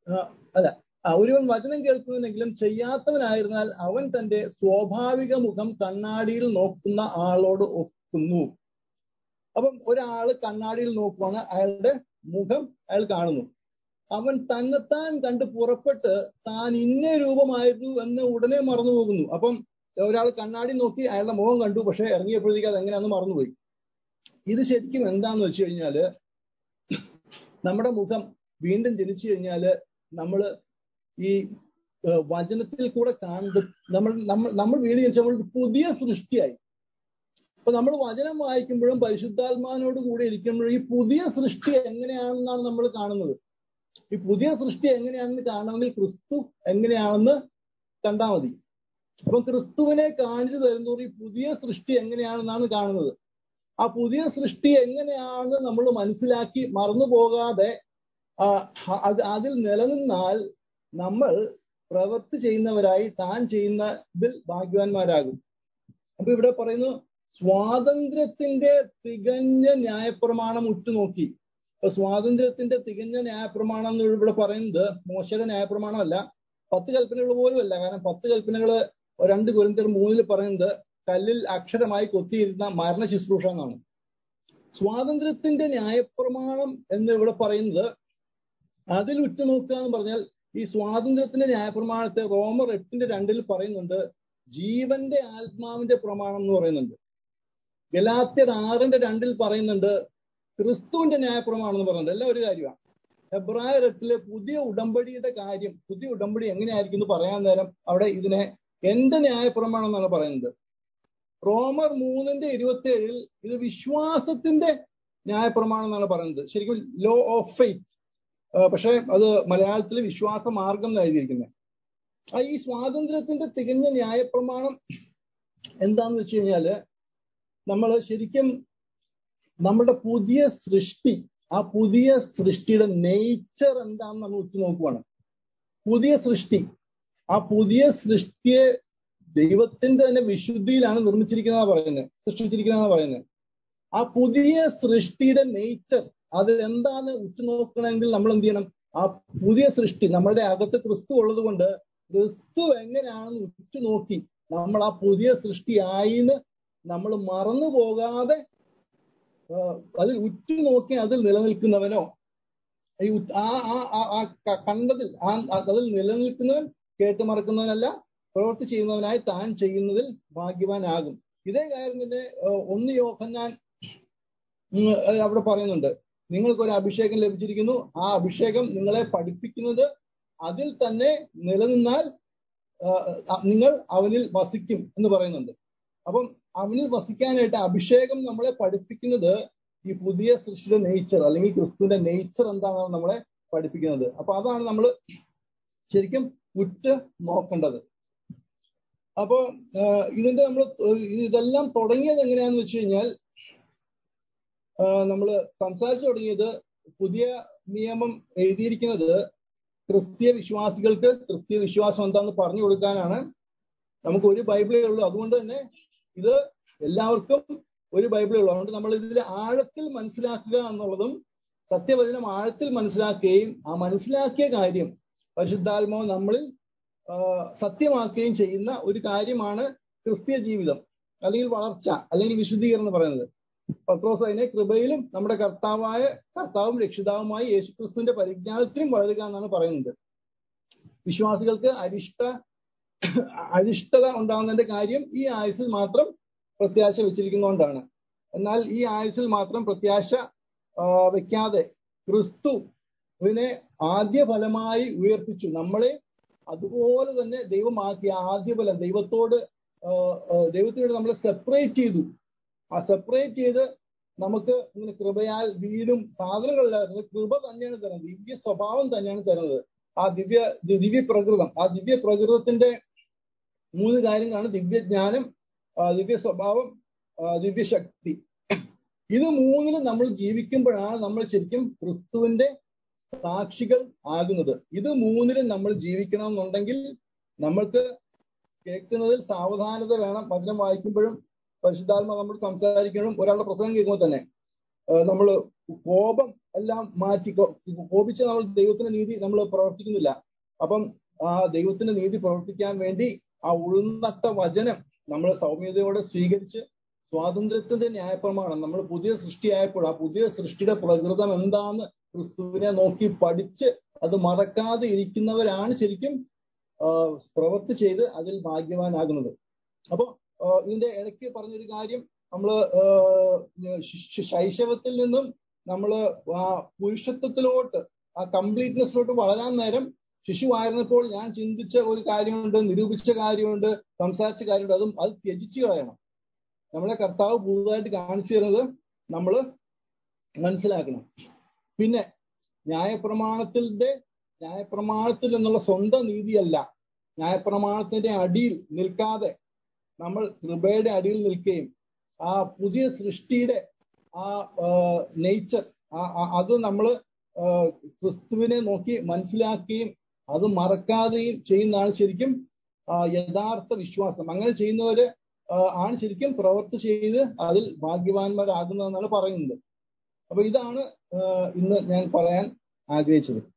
ഒരുവൻ വചനം കേൾക്കുന്നവനെങ്കിലും ചെയ്യാത്തവനായിരുന്നാൽ അവൻ തന്റെ സ്വാഭാവിക മുഖം കണ്ണാടിയിൽ നോക്കുന്ന ആളോട് ഒക്കുന്നു. അപ്പം ഒരാള് കണ്ണാടിയിൽ നോക്കുവാണ്, അയാളുടെ മുഖം അയാൾ കാണുന്നു. അവൻ തന്നെത്താൻ കണ്ട് പുറപ്പെട്ട് താൻ ഇന്ന രൂപമായിരുന്നു എന്ന് ഉടനെ മറന്നു പോകുന്നു. അപ്പം ഒരാൾ കണ്ണാടി നോക്കി അയാളുടെ മുഖം കണ്ടു, പക്ഷെ ഇറങ്ങിയപ്പോഴത്തേക്ക് അത് എങ്ങനെയാണെന്ന് മറന്നുപോയി. ഇത് ശരിക്കും എന്താന്ന് വെച്ച് കഴിഞ്ഞാല്, നമ്മുടെ മുഖം വീണ്ടും ജനിച്ചു കഴിഞ്ഞാല് നമ്മള് ഈ വചനത്തിൽ കൂടെ കാണുന്നത്, നമ്മൾ വീണ്ടും ജനിച്ച നമ്മൾ പുതിയ സൃഷ്ടിയായി. അപ്പൊ നമ്മൾ വചനം വായിക്കുമ്പോഴും പരിശുദ്ധാത്മാവിനോട് കൂടെ ഇരിക്കുമ്പോഴും ഈ പുതിയ സൃഷ്ടി എങ്ങനെയാണെന്നാണ് നമ്മൾ കാണുന്നത്. ഈ പുതിയ സൃഷ്ടി എങ്ങനെയാണെന്ന് കാണണമെങ്കിൽ ക്രിസ്തു എങ്ങനെയാണെന്ന് കണ്ടാൽ മതി. അപ്പൊ ക്രിസ്തുവിനെ കാണിച്ചു തരുന്നതോറും ഈ പുതിയ സൃഷ്ടി എങ്ങനെയാണെന്നാണ് കാണുന്നത്. ആ പുതിയ സൃഷ്ടി എങ്ങനെയാണെന്ന് നമ്മൾ മനസ്സിലാക്കി മറന്നു പോകാതെ അതിൽ നിലനിന്നാൽ നമ്മൾ പ്രവൃത്തി ചെയ്യുന്നവരായി താൻ ചെയ്യുന്നതിൽ ഭാഗ്യവാന്മാരാകും. അപ്പൊ ഇവിടെ പറയുന്നു, സ്വാതന്ത്ര്യത്തിന്റെ തികഞ്ഞ ന്യായപ്രമാണം ഉറ്റുനോക്കി. അപ്പൊ സ്വാതന്ത്ര്യത്തിന്റെ തികഞ്ഞ ന്യായപ്രമാണം എന്ന് ഇവിടെ പറയുന്നത് മോശയുടെ ന്യായപ്രമാണമല്ല, 10 കൽപ്പനകൾ പോലും അല്ല. കാരണം 10 കൽപ്പനകള് 2 കൊരിന്ത്യർ 3 പറയുന്നത് കല്ലിൽ അക്ഷരമായി കൊത്തിയിരുന്ന മരണ ശുശ്രൂഷ എന്നാണ്. സ്വാതന്ത്ര്യത്തിന്റെ ന്യായപ്രമാണം എന്ന് ഇവിടെ പറയുന്നത് അതിൽ ഉറ്റുനോക്കുക എന്ന് പറഞ്ഞാൽ, ഈ സ്വാതന്ത്ര്യത്തിന്റെ ന്യായപ്രമാണത്തെ റോമർ 8:2 പറയുന്നുണ്ട് ജീവന്റെ ആത്മാവിന്റെ പ്രമാണം എന്ന് പറയുന്നുണ്ട്. ഗലാത്യർ 6:2 പറയുന്നുണ്ട് ക്രിസ്തുവിന്റെ ന്യായപ്രമാണം എന്ന് പറയുന്നുണ്ട്. എല്ലാം ഒരു കാര്യമാണ്. ഹെബ്രായർ 8 പുതിയ ഉടമ്പടിയുടെ കാര്യം, പുതിയ ഉടമ്പടി എങ്ങനെയായിരിക്കും എന്ന് പറയാൻ നേരം അവിടെ ഇതിനെ എന്റെ ന്യായപ്രമാണം എന്നാണ് പറയുന്നത്. റോമർ 3:27 ഇത് വിശ്വാസത്തിന്റെ ന്യായപ്രമാണം എന്നാണ് പറയുന്നത്. ശരിക്കും ലോ ഓഫ് ഫെയ്ത്ത്, പക്ഷെ അത് മലയാളത്തിൽ വിശ്വാസ മാർഗം എന്ന് എഴുതിയിരിക്കുന്നത്. ഈ സ്വാതന്ത്ര്യത്തിന്റെ തികഞ്ഞ ന്യായപ്രമാണം എന്താന്ന് വെച്ച് കഴിഞ്ഞാല്, നമ്മൾ ശരിക്കും നമ്മുടെ പുതിയ സൃഷ്ടി, ആ പുതിയ സൃഷ്ടിയുടെ നേച്ചർ എന്താണെന്ന് നമ്മൾ ഉറ്റുനോക്കുവാണ്. പുതിയ സൃഷ്ടി, ആ പുതിയ സൃഷ്ടിയെ ദൈവത്തിന്റെ തന്നെ വിശുദ്ധിയിലാണ് നിർമ്മിച്ചിരിക്കുന്നതാണ് പറയുന്നത്, സൃഷ്ടിച്ചിരിക്കുന്നതാണ് പറയുന്നത്. ആ പുതിയ സൃഷ്ടിയുടെ നേച്ചർ അത് എന്താന്ന് ഉറ്റുനോക്കണമെങ്കിൽ നമ്മൾ എന്ത് ചെയ്യണം? ആ പുതിയ സൃഷ്ടി നമ്മളുടെ അകത്ത് ക്രിസ്തു ഉള്ളത് കൊണ്ട് ക്രിസ്തു എങ്ങനെയാണെന്ന് ഉറ്റുനോക്കി നമ്മൾ ആ പുതിയ സൃഷ്ടിയായിന്ന് നമ്മൾ മറന്നു പോകാതെ അതിൽ ഉറ്റുനോക്കി അതിൽ നിലനിൽക്കുന്നവനോ, ഈ കണ്ടതിൽ അതിൽ നിലനിൽക്കുന്നവൻ കേട്ട് മറക്കുന്നവനല്ല, പ്രവൃത്തി ചെയ്യുന്നവനായി താൻ ചെയ്യുന്നതിൽ ഭാഗ്യവാനാകും. ഇതേ കാര്യം തന്നെ 1 യോഹന്നാൻ അവിടെ പറയുന്നുണ്ട്, നിങ്ങൾക്കൊരു അഭിഷേകം ലഭിച്ചിരിക്കുന്നു, ആ അഭിഷേകം നിങ്ങളെ പഠിപ്പിക്കുന്നത് അതിൽ തന്നെ നിലനിന്നാൽ നിങ്ങൾ അവനിൽ വസിക്കും എന്ന് പറയുന്നുണ്ട്. അപ്പം അവനിൽ വസിക്കാനായിട്ട് അഭിഷേകം നമ്മളെ പഠിപ്പിക്കുന്നത് ഈ പുതിയ സൃഷ്ടിയുടെ നേച്ചർ അല്ലെങ്കിൽ ക്രിസ്തുവിന്റെ നേച്ചർ എന്താണെന്ന് നമ്മളെ പഠിപ്പിക്കുന്നത്. അപ്പൊ അതാണ് നമ്മൾ ശരിക്കും ഉറ്റ് നോക്കേണ്ടത്. അപ്പോ ഇതിന്റെ ഇതെല്ലാം തുടങ്ങിയത് എങ്ങനെയാന്ന് വെച്ച് കഴിഞ്ഞാൽ, നമ്മൾ സംസാരിച്ചു തുടങ്ങിയത് പുതിയ നിയമം എഴുതിയിരിക്കുന്നത് ക്രിസ്തീയ വിശ്വാസികൾക്ക് ക്രിസ്തീയ വിശ്വാസം എന്താണെന്ന് പറഞ്ഞു കൊടുക്കാനാണ്. നമുക്ക് ഒരു ബൈബിളേ ഉള്ളൂ, അതുകൊണ്ട് തന്നെ ഇത് എല്ലാവർക്കും ഒരു ബൈബിളേ ഉള്ളൂ. അതുകൊണ്ട് നമ്മൾ ഇതിൽ ആഴത്തിൽ മനസ്സിലാക്കുക എന്നുള്ളതും സത്യവചനം ആഴത്തിൽ മനസ്സിലാക്കുകയും ആ മനസ്സിലാക്കിയ കാര്യം പരിശുദ്ധാത്മാവ് നമ്മളിൽ സത്യമാക്കുകയും ചെയ്യുന്ന ഒരു കാര്യമാണ് ക്രിസ്തീയ ജീവിതം അല്ലെങ്കിൽ വളർച്ച അല്ലെങ്കിൽ വിശുദ്ധീകരണം എന്ന് പറയുന്നത്. പത്രോസ് അതിനെ കൃപയിലും നമ്മുടെ കർത്താവും രക്ഷിതാവുമായി യേശുക്രിസ്തുവിന്റെ പരിജ്ഞാനത്തിലും വളരുക എന്നാണ് പറയുന്നത്. വിശ്വാസികൾക്ക് അരിഷ്ടത ഉണ്ടാകുന്നതിന്റെ കാര്യം ഈ ആയുസ്സിൽ മാത്രം പ്രത്യാശ വെച്ചിരിക്കുന്നതുകൊണ്ടാണ്. എന്നാൽ ഈ ആയുസ്സിൽ മാത്രം പ്രത്യാശ വെക്കാതെ ക്രിസ്തുവിനെ ആദ്യ ഫലമായി ഉയർപ്പിച്ചു നമ്മളെ അതുപോലെ തന്നെ ദൈവമാക്കിയ ആദ്യ ഫലം ദൈവത്തിനോട് നമ്മളെ സെപ്പറേറ്റ് ചെയ്തു. ആ സെപ്പറേറ്റ് ചെയ്ത് നമുക്ക് ഇങ്ങനെ കൃപയാൽ വീടും സാധനങ്ങളില്ലാതെ കൃപ തന്നെയാണ് തരുന്നത്, ദിവ്യ സ്വഭാവം തന്നെയാണ് തരുന്നത്. ആ ദിവ്യ പ്രകൃതം, ആ ദിവ്യ പ്രകൃതത്തിന്റെ 3 കാര്യങ്ങളാണ് ദിവ്യജ്ഞാനം, ദിവ്യ സ്വഭാവം, ദിവ്യശക്തി. ഇത് 3ലും നമ്മൾ ജീവിക്കുമ്പോഴാണ് നമ്മൾ ശരിക്കും ക്രിസ്തുവിന്റെ സാക്ഷികൾ ആകുന്നത്. ഇത് 3ലും നമ്മൾ ജീവിക്കണമെന്നുണ്ടെങ്കിൽ നമ്മൾക്ക് കേൾക്കുന്നതിൽ സാവധാനത വേണം. വചനം വായിക്കുമ്പോഴും പരിശുദ്ധാത്മാവ് നമ്മൾ സംസാരിക്കണം. ഒരാളുടെ പ്രസംഗം കേൾക്കുമ്പോൾ തന്നെ നമ്മൾ കോപം എല്ലാം മാറ്റി, കോപിച്ച് നമ്മൾ ദൈവത്തിന്റെ നീതി നമ്മൾ പ്രവർത്തിക്കുന്നില്ല. അപ്പം ആ ദൈവത്തിന്റെ നീതി പ്രവർത്തിക്കാൻ വേണ്ടി ആ ഉൾനട്ട വചനം നമ്മൾ സൗമ്യതയോടെ സ്വീകരിച്ച് സ്വാതന്ത്ര്യത്തിന്റെ ന്യായപ്രമാണം നമ്മൾ പുതിയ സൃഷ്ടിയായപ്പോൾ ആ പുതിയ സൃഷ്ടിയുടെ പ്രകൃതം എന്താന്ന് ക്രിസ്തുവിനെ നോക്കി പഠിച്ച് അത് മറക്കാതെ ഇരിക്കുന്നവരാണ് ശരിക്കും പ്രവൃത്തി ചെയ്ത് അതിൽ ഭാഗ്യവാനാകുന്നത്. അപ്പൊ ഇതിന്റെ ഇടയ്ക്ക് പറഞ്ഞൊരു കാര്യം, നമ്മള് ശൈശവത്തിൽ നിന്നും നമ്മള് ആ പുരുഷത്വത്തിലോട്ട് ആ കംപ്ലീറ്റ്നെസ്സിലോട്ട് വളരാൻ നേരം ശിശുവായിരുന്നപ്പോൾ ഞാൻ ചിന്തിച്ച ഒരു കാര്യമുണ്ട്, നിരൂപിച്ച കാര്യമുണ്ട്, സംസാരിച്ച കാര്യമുണ്ട്, അത് ത്യജിച്ചു കളയണം. നമ്മളെ കർത്താവ് പുതുതായിട്ട് കാണിച്ചു തരുന്നത് നമ്മൾ മനസ്സിലാക്കണം. പിന്നെ ന്യായപ്രമാണത്തിൽ നിന്നുള്ള സ്വന്തം നീതിയല്ല, ന്യായപ്രമാണത്തിന്റെ അടിയിൽ നിൽക്കാതെ നമ്മൾ കൃപയുടെ അടിയിൽ നിൽക്കുകയും ആ പുതിയ സൃഷ്ടിയുടെ ആ നേച്ചർ അത് നമ്മൾ ക്രിസ്തുവിനെ നോക്കി മനസ്സിലാക്കുകയും അത് മറക്കാതെയും ചെയ്യുന്നതാണ് ശരിക്കും യഥാർത്ഥ വിശ്വാസം. അങ്ങനെ ചെയ്യുന്നവര് ആണ് ശരിക്കും പ്രവൃത്തി ചെയ്ത് അതിൽ ഭാഗ്യവാന്മാരാകുന്നതെന്നാണ് പറയുന്നത്. അപ്പൊ ഇതാണ് ഇന്ന് ഞാൻ പറയാൻ ആഗ്രഹിച്ചത്.